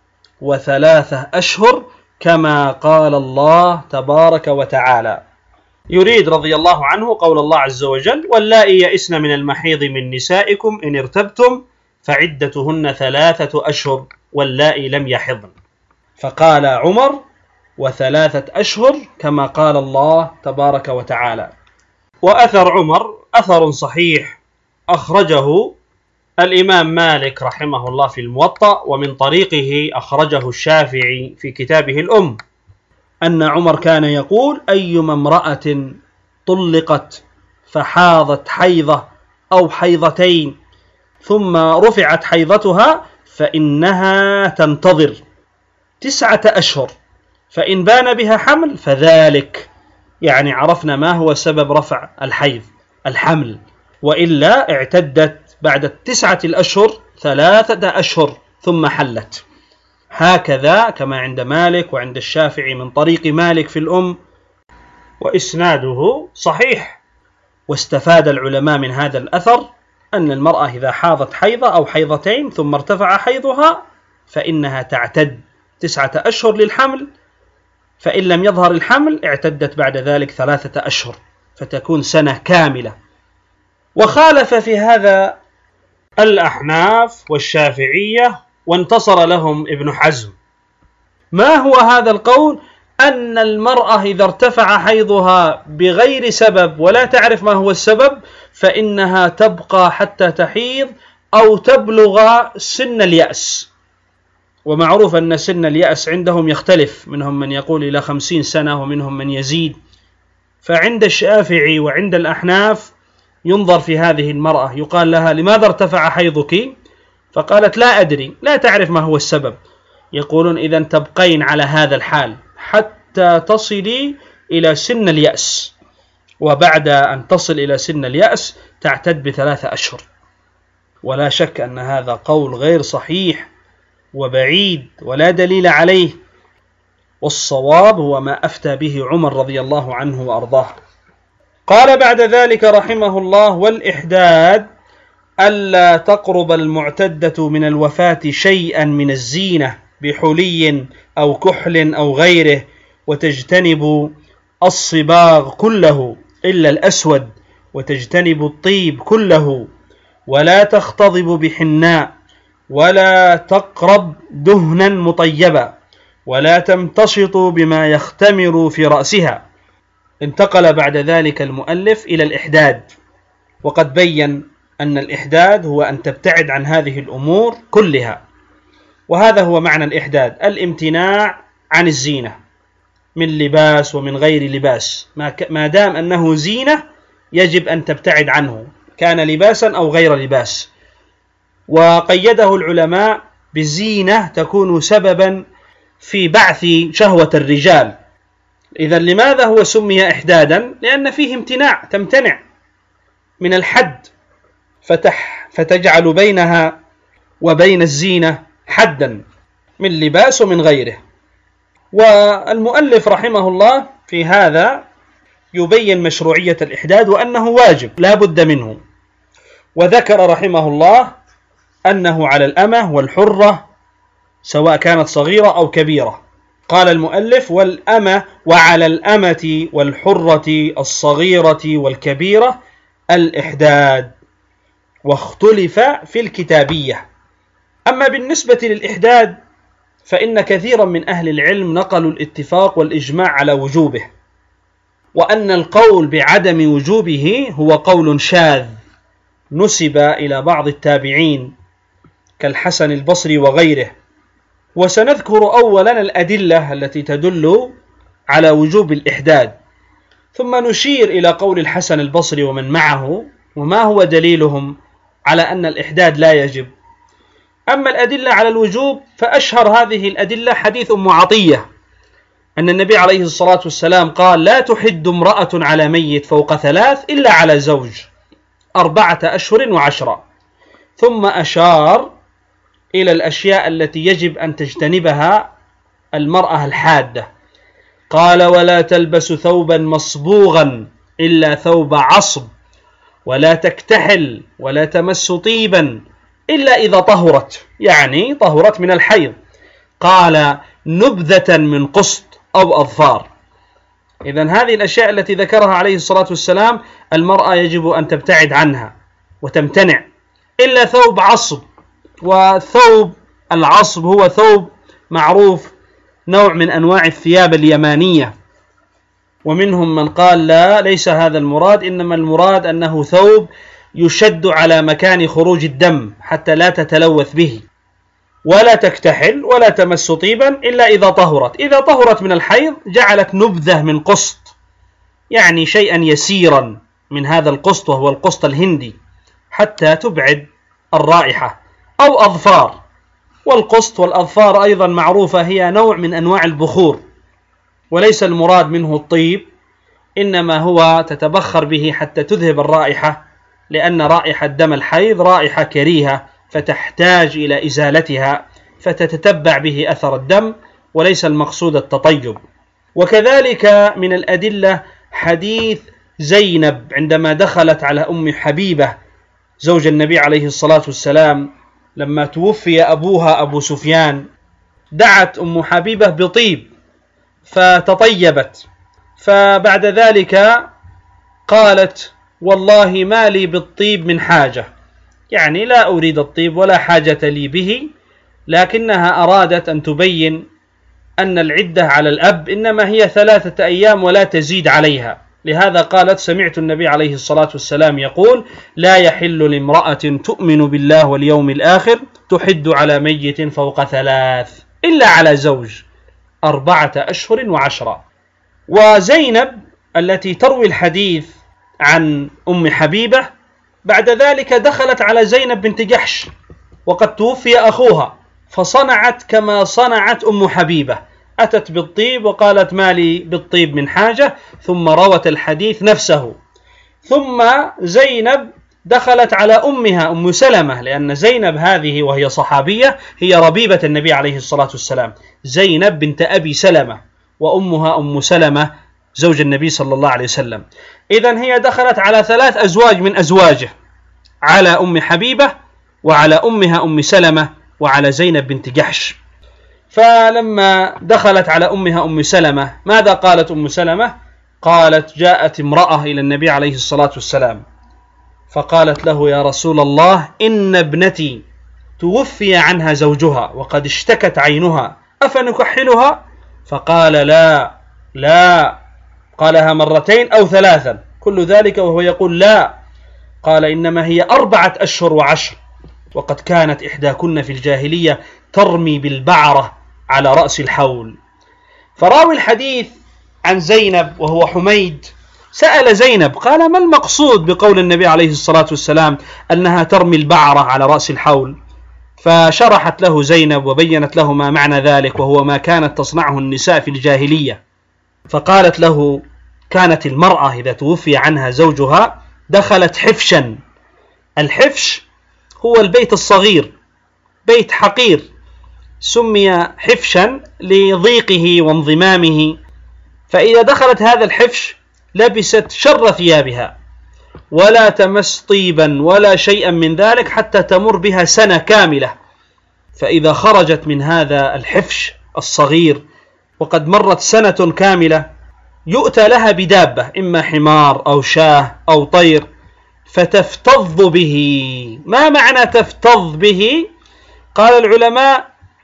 وثلاثة أشهر كما قال الله تبارك وتعالى. يريد رضي الله عنه قول الله عز وجل: واللائي يئسن من المحيض من نسائكم إن ارتبتم فعدتهن ثلاثة أشهر واللائي لم يحضن، فقال عمر وثلاثة أشهر كما قال الله تبارك وتعالى. وأثر عمر أثر صحيح أخرجه الإمام مالك رحمه الله في الموطأ، ومن طريقه أخرجه الشافعي في كتابه الأم، أن عمر كان يقول: أيما امرأة طلقت فحاضت حيضة أو حيضتين ثم رفعت حيضتها فإنها تنتظر تسعة أشهر، فإن بان بها حمل فذلك، يعني عرفنا ما هو سبب رفع الحيض الحمل، وإلا اعتدت بعد التسعة الأشهر ثلاثة أشهر ثم حلت. هكذا كما عند مالك وعند الشافعي من طريق مالك في الأم، وإسناده صحيح. واستفاد العلماء من هذا الأثر أن المرأة إذا حاضت حيضة أو حيضتين ثم ارتفع حيضها فإنها تعتد تسعة أشهر للحمل، فإن لم يظهر الحمل اعتدت بعد ذلك ثلاثة أشهر فتكون سنة كاملة. وخالف في هذا الأحناف والشافعية وانتصر لهم ابن حزم. ما هو هذا القول؟ أن المرأة إذا ارتفع حيضها بغير سبب ولا تعرف ما هو السبب فإنها تبقى حتى تحيض أو تبلغ سن اليأس. ومعروف أن سن اليأس عندهم يختلف، منهم من يقول إلى خمسين سنة ومنهم من يزيد. فعند الشافعي وعند الأحناف ينظر في هذه المرأة، يقال لها: لماذا ارتفع حيضك؟ فقالت: لا أدري، لا تعرف ما هو السبب. يقولون: إذن تبقين على هذا الحال حتى تصلي إلى سن اليأس، وبعد أن تصل إلى سن اليأس تعتد بثلاثة أشهر. ولا شك أن هذا قول غير صحيح وبعيد ولا دليل عليه، والصواب هو ما أفتى به عمر رضي الله عنه وأرضاه. قال بعد ذلك رحمه الله: والإحداد ألا تقرب المعتدة من الوفاة شيئا من الزينة بحلي أو كحل أو غيره، وتجتنب الصباغ كله إلا الأسود، وتجتنب الطيب كله، ولا تختضب بحناء، ولا تقرب دهنا مطيبا، ولا تمتشط بما يختمر في رأسها. انتقل بعد ذلك المؤلف إلى الإحداد، وقد بين أن الإحداد هو أن تبتعد عن هذه الأمور كلها، وهذا هو معنى الإحداد: الامتناع عن الزينة من لباس ومن غير لباس، ما دام أنه زينة يجب أن تبتعد عنه، كان لباسا أو غير لباس. وقيده العلماء بزينة تكون سببا في بعث شهوة الرجال. إذن لماذا هو سمي إحدادا؟ لأن فيه امتناع، تمتنع من الحد، فتح فتجعل بينها وبين الزينة حدا من لباس ومن غيره. والمؤلف رحمه الله في هذا يبين مشروعية الإحداد وأنه واجب لا بد منه، وذكر رحمه الله أنه على الأمة والحرة سواء كانت صغيرة أو كبيرة. قال المؤلف: والأمة وعلى الأمة والحرة الصغيرة والكبيرة الإحداد، واختلف في الكتابية. أما بالنسبة للإحداد فإن كثيرا من أهل العلم نقلوا الاتفاق والإجماع على وجوبه، وأن القول بعدم وجوبه هو قول شاذ نسب إلى بعض التابعين كالحسن البصري وغيره. وسنذكر أولا الأدلة التي تدل على وجوب الإحداد، ثم نشير إلى قول الحسن البصري ومن معه وما هو دليلهم على أن الإحداد لا يجب. أما الأدلة على الوجوب فأشهر هذه الأدلة حديث أم عطية أن النبي عليه الصلاة والسلام قال: لا تحد امرأة على ميت فوق ثلاث إلا على زوج أربعة أشهر وعشرة. ثم أشار إلى الأشياء التي يجب أن تجتنبها المرأة الحادة، قال: ولا تلبس ثوبا مصبوغا إلا ثوب عصب، ولا تكتحل، ولا تمس طيبا إلا إذا طهرت، يعني طهرت من الحيض، قال: نبذة من قسط أو أظفار. إذن هذه الأشياء التي ذكرها عليه الصلاة والسلام المرأة يجب أن تبتعد عنها وتمتنع، إلا ثوب عصب. وثوب العصب هو ثوب معروف، نوع من أنواع الثياب اليمانية، ومنهم من قال لا، ليس هذا المراد، إنما المراد أنه ثوب يشد على مكان خروج الدم حتى لا تتلوث به. ولا تكتحل ولا تمس طيبا إلا إذا طهرت. إذا طهرت من الحيض جعلت نبذة من قسط، يعني شيئا يسيرا من هذا القسط، وهو القسط الهندي، حتى تبعد الرائحة، أو أظفار. والقسط والأظفار أيضا معروفة، هي نوع من أنواع البخور، وليس المراد منه الطيب، إنما هو تتبخر به حتى تذهب الرائحة، لأن رائحة دم الحيض رائحة كريهة فتحتاج إلى إزالتها، فتتتبع به أثر الدم، وليس المقصود التطيب. وكذلك من الأدلة حديث زينب عندما دخلت على أم حبيبة زوج النبي عليه الصلاة والسلام لما توفي أبوها أبو سفيان، دعت أم حبيبة بطيب فتطيبت، فبعد ذلك قالت: والله ما لي بالطيب من حاجة، يعني لا أريد الطيب ولا حاجة لي به، لكنها أرادت أن تبين أن العدة على الأب إنما هي ثلاثة أيام ولا تزيد عليها. لهذا قالت: سمعت النبي عليه الصلاة والسلام يقول: لا يحل لامرأة تؤمن بالله واليوم الآخر تحد على ميت فوق ثلاث إلا على زوج أربعة أشهر وعشرة. وزينب التي تروي الحديث عن أم حبيبة بعد ذلك دخلت على زينب بنت جحش وقد توفي أخوها، فصنعت كما صنعت أم حبيبة، أتت بالطيب وقالت: ما لي بالطيب من حاجة، ثم روت الحديث نفسه. ثم زينب دخلت على أمها أم سلمة، لأن زينب هذه وهي صحابية هي ربيبة النبي عليه الصلاة والسلام، زينب بنت أبي سلمة، وأمها أم سلمة زوج النبي صلى الله عليه وسلم. إذن هي دخلت على ثلاث أزواج من أزواجه، على أم حبيبة، وعلى أمها أم سلمة، وعلى زينب بنت جحش. فلما دخلت على أمها أم سلمة ماذا قالت أم سلمة؟ قالت: جاءت امرأة إلى النبي عليه الصلاة والسلام فقالت له: يا رسول الله، إن ابنتي توفي عنها زوجها وقد اشتكت عينها، أفنكحلها؟ فقال: لا لا، قالها مرتين أو ثلاثا، كل ذلك وهو يقول لا. قال: إنما هي أربعة أشهر وعشر، وقد كانت إحداكن في الجاهلية ترمي بالبعرة على رأس الحول. فراوي الحديث عن زينب وهو حميد سأل زينب قال: ما المقصود بقول النبي عليه الصلاة والسلام أنها ترمي البعرة على رأس الحول؟ فشرحت له زينب وبينت له ما معنى ذلك، وهو ما كانت تصنعه النساء في الجاهلية. فقالت له: كانت المرأة إذا توفي عنها زوجها دخلت حفشا. الحفش هو البيت الصغير، بيت حقير، سمي حفشا لضيقه وانضمامه. فإذا دخلت هذا الحفش لبست شر ثيابها، ولا تمس طيبا ولا شيئا من ذلك حتى تمر بها سنة كاملة. فإذا خرجت من هذا الحفش الصغير وقد مرت سنة كاملة يؤتى لها بدابة، إما حمار أو شاه أو طير، فتفتض به. ما معنى تفتض به؟ قال العلماء: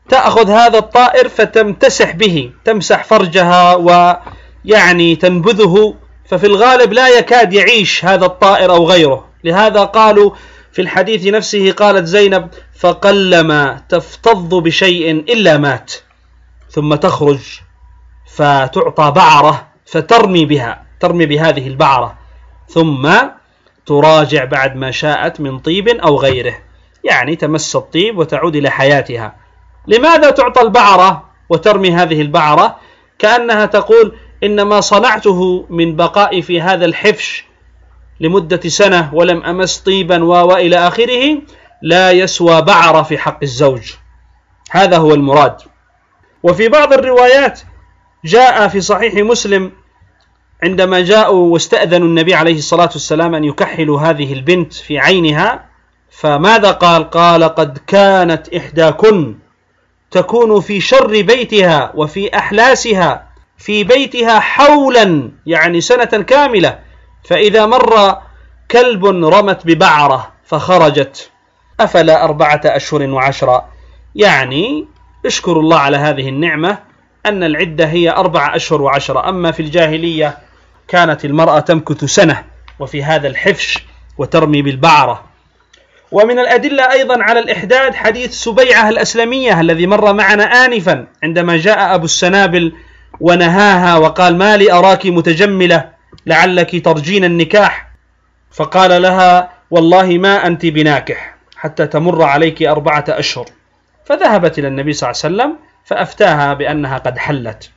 تأخذ هذا الطائر فتمتسح به، تمسح فرجها ويعني تنبذه، ففي الغالب لا يكاد يعيش هذا الطائر أو غيره. لهذا قالوا في الحديث نفسه، قالت زينب: فقلما تفتض بشيء إلا مات، ثم تخرج فتعطى بعرة فترمي بها، ترمي بهذه البعرة، ثم تراجع بعد ما شاءت من طيب أو غيره، يعني تمس الطيب وتعود إلى حياتها. لماذا تعطى البعرة وترمي هذه البعرة؟ كأنها تقول: إنما صنعته من بقائي في هذا الحفش لمدة سنة ولم أمس طيبا وإلى آخره، لا يسوى بعرة في حق الزوج. هذا هو المراد. وفي بعض الروايات جاء في صحيح مسلم عندما جاءوا واستأذنوا النبي عليه الصلاة والسلام أن يكحلوا هذه البنت في عينها، فماذا قال؟ قال: قد كانت إحداكن تكون في شر بيتها وفي أحلاسها في بيتها حولا، يعني سنة كاملة، فإذا مر كلب رمت ببعرة فخرجت، أفلا أربعة أشهر وعشرة. يعني اشكروا الله على هذه النعمة أن العدة هي أربعة أشهر وعشرة. أما في الجاهلية كانت المرأة تمكث سنة وفي هذا الحفش وترمي بالبعرة. ومن الأدلة أيضا على الإحداد حديث سبيعة الأسلمية الذي مر معنا آنفا، عندما جاء أبو السنابل ونهاها وقال: ما لي أراك متجملة لعلك ترجين النكاح، فقال لها: والله ما أنت بناكح حتى تمر عليك أربعة أشهر. فذهبت إلى النبي صلى الله عليه وسلم فأفتاها بأنها قد حلت.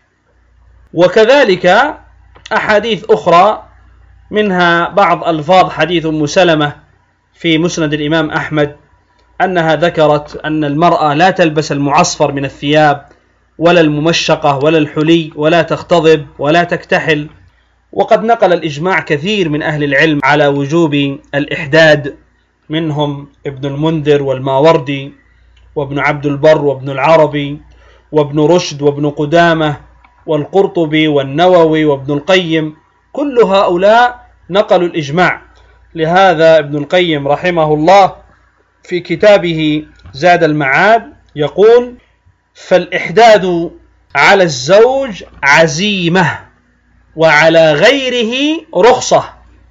وكذلك أحاديث أخرى، منها بعض ألفاظ حديث أم سلمة في مسند الإمام أحمد، أنها ذكرت أن المرأة لا تلبس المعصفر من الثياب ولا الممشقة ولا الحلي، ولا تختضب ولا تكتحل. وقد نقل الإجماع كثير من أهل العلم على وجوب الإحداد، منهم ابن المنذر والماوردي وابن عبد البر وابن العربي وابن رشد وابن قدامة والقرطبي والنووي وابن القيم، كل هؤلاء نقلوا الإجماع. لهذا ابن القيم رحمه الله في كتابه زاد المعاد يقول: فالإحداد على الزوج عزيمة وعلى غيره رخصة،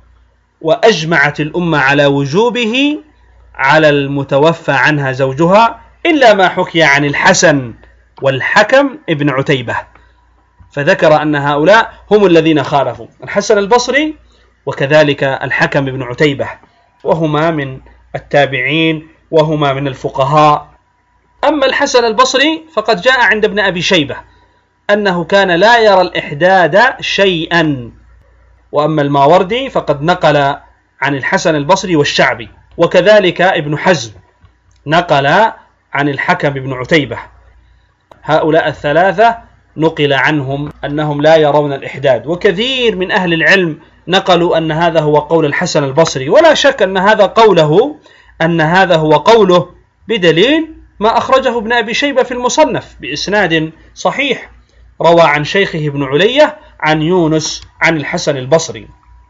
وأجمعت الأمة على وجوبه على المتوفى عنها زوجها، إلا ما حكي عن الحسن والحكم ابن عتيبة. فذكر أن هؤلاء هم الذين خالفوا، الحسن البصري وكذلك الحكم ابن عتيبة، وهما من التابعين وهما من الفقهاء. أما الحسن البصري فقد جاء عند ابن أبي شيبة أنه كان لا يرى الإحداد شيئا. وأما الماوردي فقد نقل عن الحسن البصري والشعبي، وكذلك ابن حزم نقل عن الحكم ابن عتيبة. هؤلاء الثلاثة نقل عنهم أنهم لا يرون الإحداد، وكثير من أهل العلم نقلوا أن هذا هو قول الحسن البصري. ولا شك أن هذا قوله أن هذا هو قوله بدليل ما أخرجه ابن أبي شيبة في المصنف بإسناد صحيح، روى عن شيخه ابن علية عن يونس عن الحسن البصري.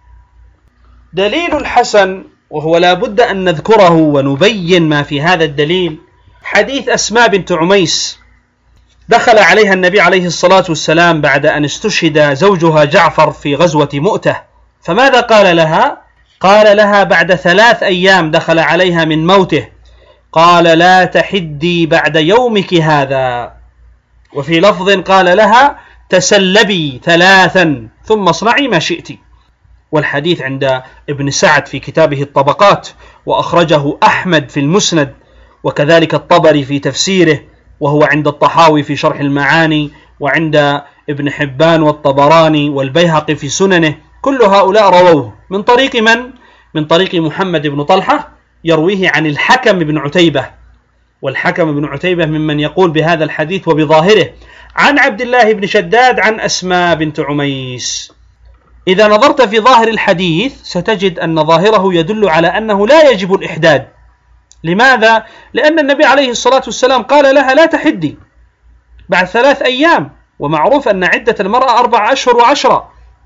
دليل الحسن، وهو لا بد أن نذكره ونبين ما في هذا الدليل، حديث أسماء بنت عميس. دخل عليها النبي عليه الصلاة والسلام بعد أن استشهد زوجها جعفر في غزوة مؤتة، فماذا قال لها؟ قال لها بعد ثلاث أيام دخل عليها من موته، قال: لا تحدي بعد يومك هذا. وفي لفظ قال لها: تسلبي ثلاثا ثم اصنعي ما شئت. والحديث عند ابن سعد في كتابه الطبقات، وأخرجه أحمد في المسند، وكذلك الطبري في تفسيره، وهو عند الطحاوي في شرح المعاني، وعند ابن حبان والطبراني والبيهقي في سننه. كل هؤلاء رووه من طريق من؟ من طريق محمد بن طلحة يرويه عن الحكم بن عتيبة، والحكم بن عتيبة ممن يقول بهذا الحديث وبظاهره، عن عبد الله بن شداد عن أسماء بنت عميس. إذا نظرت في ظاهر الحديث ستجد أن ظاهره يدل على أنه لا يجب الإحداد. لماذا؟ لأن النبي عليه الصلاة والسلام قال لها: لا تحدي بعد ثلاث أيام، ومعروف أن عدة المرأة أربع أشهر وعشرة،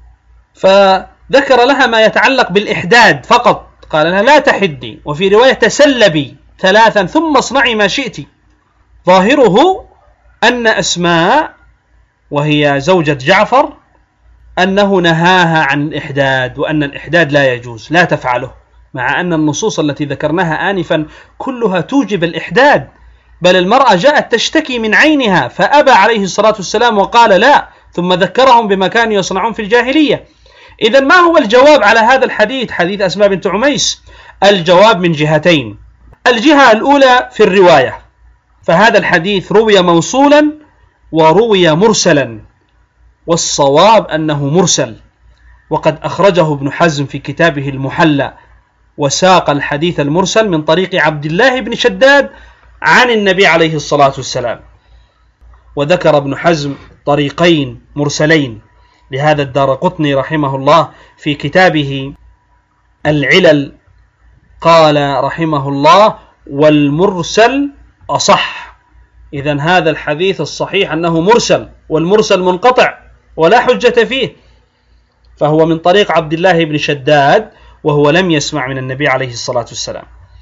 فذكر لها ما يتعلق بالإحداد فقط، قال لها: لا تحدي. وفي رواية: تسلبي ثلاثا ثم اصنعي ما شئت. ظاهره أن أسماء وهي زوجة جعفر أنه نهاها عن الإحداد، وأن الإحداد لا يجوز، لا تفعله، مع أن النصوص التي ذكرناها آنفا كلها توجب الإحداد، بل المرأة جاءت تشتكي من عينها فأبى عليه الصلاة والسلام وقال لا، ثم ذكرهم بما كانوا يصنعون في الجاهلية. إذن ما هو الجواب على هذا الحديث، حديث أسماء بنت عميس؟ الجواب من جهتين. الجهة الأولى في الرواية، فهذا الحديث روي موصولا وروي مرسلا، والصواب أنه مرسل، وقد أخرجه ابن حزم في كتابه المحلى وساق الحديث المرسل من طريق عبد الله بن شداد عن النبي عليه الصلاة والسلام. وذكر ابن حزم طريقين مرسلين لهذا الدارقطني رحمه الله في كتابه العلل، قال رحمه الله: والمرسل أصح. إذن هذا الحديث الصحيح أنه مرسل، والمرسل منقطع ولا حجة فيه، فهو من طريق عبد الله بن شداد وهو لم يسمع من النبي عليه الصلاة والسلام.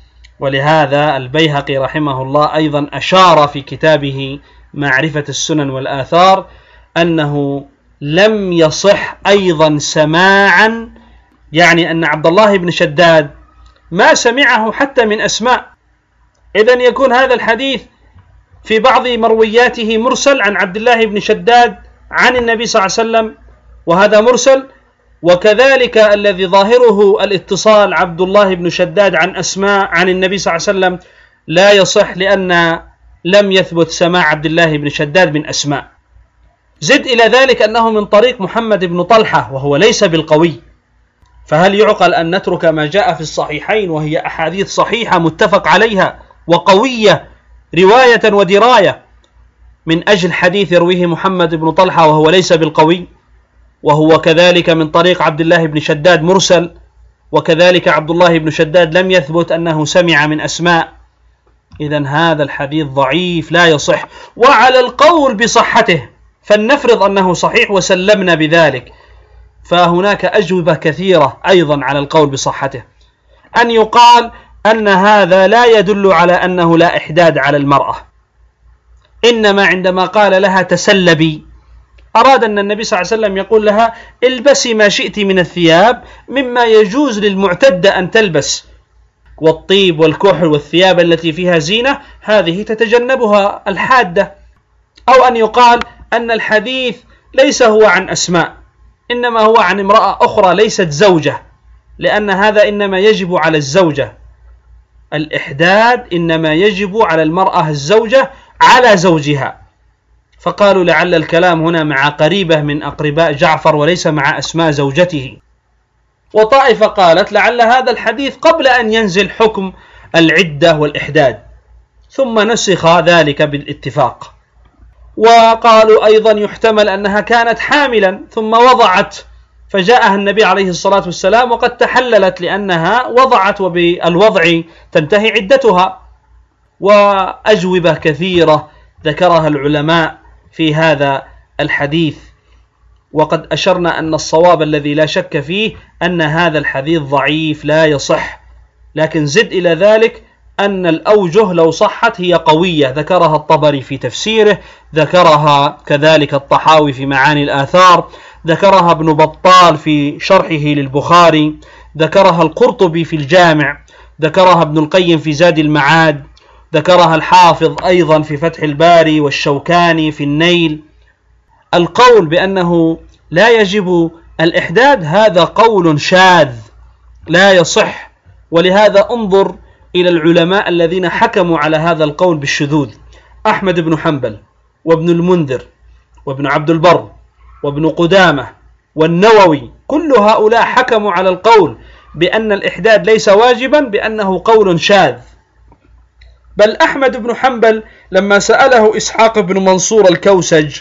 ولهذا البيهقي رحمه الله أيضا أشار في كتابه معرفة السنن والآثار أنه لم يصح أيضا سماعا، يعني أن عبد الله بن شداد ما سمعه حتى من أسماء. إذن يكون هذا الحديث في بعض مروياته مرسل عن عبد الله بن شداد عن النبي صلى الله عليه وسلم، وهذا مرسل. وكذلك الذي ظاهره الاتصال عبد الله بن شداد عن أسماء عن النبي صلى الله عليه وسلم لا يصح، لأن لم يثبت سماع عبد الله بن شداد من أسماء. زد إلى ذلك أنه من طريق محمد بن طلحة وهو ليس بالقوي، فهل يعقل أن نترك ما جاء في الصحيحين وهي أحاديث صحيحة متفق عليها وقوية رواية ودراية من أجل حديث يرويه محمد بن طلحة وهو ليس بالقوي، وهو كذلك من طريق عبد الله بن شداد مرسل، وكذلك عبد الله بن شداد لم يثبت أنه سمع من أسماء؟ إذن هذا الحديث ضعيف لا يصح. وعلى القول بصحته فلنفرض أنه صحيح وسلمنا بذلك، فهناك أجوبة كثيرة أيضا على القول بصحته. أن يقال أن هذا لا يدل على أنه لا إحداد على المرأة، إنما عندما قال لها تسلبي أراد أن النبي صلى الله عليه وسلم يقول لها البسي ما شئت من الثياب مما يجوز للمعتدة أن تلبس، والطيب والكحل والثياب التي فيها زينة هذه تتجنبها الحادة. أو أن يقال أن الحديث ليس هو عن أسماء، إنما هو عن امرأة أخرى ليست زوجة، لأن هذا إنما يجب على الزوجة، الإحداد إنما يجب على المرأة الزوجة على زوجها، فقالوا لعل الكلام هنا مع قريبة من أقرباء جعفر وليس مع أسماء زوجته. وطائفة قالت لعل هذا الحديث قبل أن ينزل حكم العدة والإحداد، ثم نسخ ذلك بالاتفاق. وقالوا أيضا يحتمل أنها كانت حاملا ثم وضعت فجاءها النبي عليه الصلاة والسلام وقد تحللت لأنها وضعت وبالوضع تنتهي عدتها. وأجوبة كثيرة ذكرها العلماء في هذا الحديث، وقد أشرنا أن الصواب الذي لا شك فيه أن هذا الحديث ضعيف لا يصح، لكن زد إلى ذلك أن الأوجه لو صحت هي قوية، ذكرها الطبري في تفسيره، ذكرها كذلك الطحاوي في معاني الآثار، ذكرها ابن بطال في شرحه للبخاري، ذكرها القرطبي في الجامع، ذكرها ابن القيم في زاد المعاد، ذكرها الحافظ أيضا في فتح الباري والشوكاني في النيل. القول بأنه لا يجب الإحداد هذا قول شاذ لا يصح، ولهذا انظر إلى العلماء الذين حكموا على هذا القول بالشذوذ: أحمد بن حنبل وابن المنذر وابن عبد البر وابن قدامة والنووي، كل هؤلاء حكموا على القول بأن الإحداد ليس واجبا بأنه قول شاذ. بل أحمد بن حنبل لما سأله إسحاق بن منصور الكوسج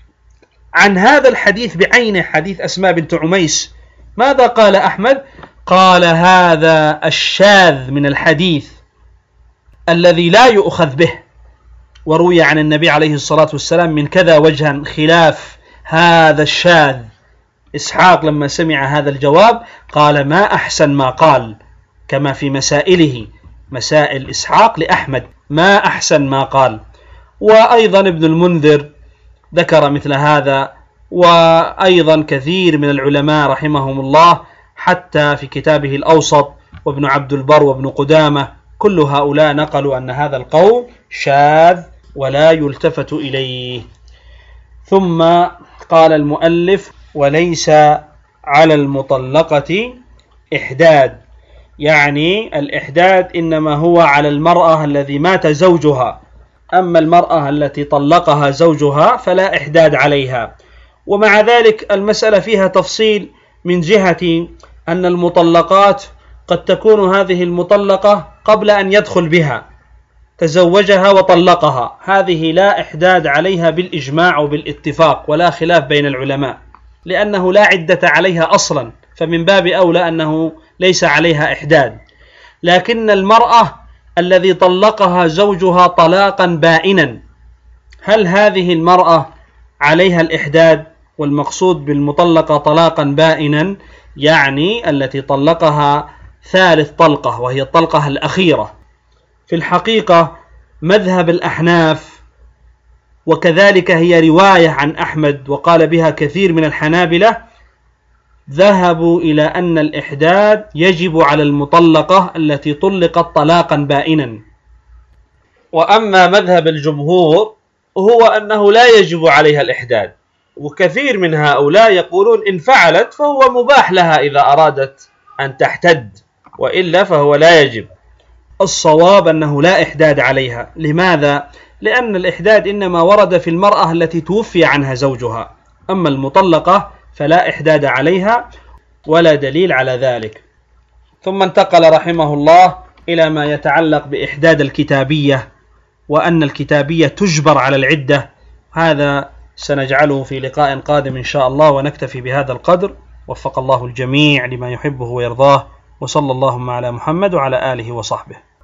عن هذا الحديث بعينه، حديث أسماء بنت عميس، ماذا قال أحمد؟ قال هذا الشاذ من الحديث الذي لا يؤخذ به، وروي عن النبي عليه الصلاة والسلام من كذا وجها خلاف هذا الشاذ. إسحاق لما سمع هذا الجواب قال ما أحسن ما قال، كما في مسائله مسائل إسحاق لأحمد، ما أحسن ما قال. وأيضا ابن المنذر ذكر مثل هذا، وأيضا كثير من العلماء رحمهم الله حتى في كتابه الأوسط، وابن عبد البر وابن قدامة، كل هؤلاء نقلوا أن هذا القول شاذ ولا يلتفت إليه. ثم قال المؤلف: وليس على المطلقة إحداد، يعني الإحداد إنما هو على المرأة الذي مات زوجها، أما المرأة التي طلقها زوجها فلا إحداد عليها. ومع ذلك المسألة فيها تفصيل من جهة أن المطلقات قد تكون هذه المطلقة قبل أن يدخل بها، تزوجها وطلقها، هذه لا إحداد عليها بالإجماع وبالاتفاق ولا خلاف بين العلماء، لأنه لا عدة عليها أصلا، فمن باب أولى أنه ليس عليها إحداد. لكن المرأة الذي طلقها زوجها طلاقا بائنا، هل هذه المرأة عليها الإحداد؟ والمقصود بالمطلقة طلاقا بائنا يعني التي طلقها ثالث طلقة وهي الطلقة الأخيرة. في الحقيقة مذهب الأحناف، وكذلك هي رواية عن أحمد وقال بها كثير من الحنابلة، ذهبوا إلى أن الإحداد يجب على المطلقة التي طلقت طلاقا بائنا. وأما مذهب الجمهور هو أنه لا يجب عليها الإحداد، وكثير من هؤلاء يقولون إن فعلت فهو مباح لها إذا أرادت أن تحتد، وإلا فهو لا يجب. الصواب أنه لا إحداد عليها. لماذا؟ لأن الإحداد إنما ورد في المرأة التي توفي عنها زوجها، أما المطلقة فلا إحداد عليها ولا دليل على ذلك. ثم انتقل رحمه الله إلى ما يتعلق بإحداد الكتابية، وأن الكتابية تجبر على العدة. هذا سنجعله في لقاء قادم إن شاء الله، ونكتفي بهذا القدر. وفق الله الجميع لما يحبه ويرضاه، وصلى اللهم على محمد وعلى آله وصحبه.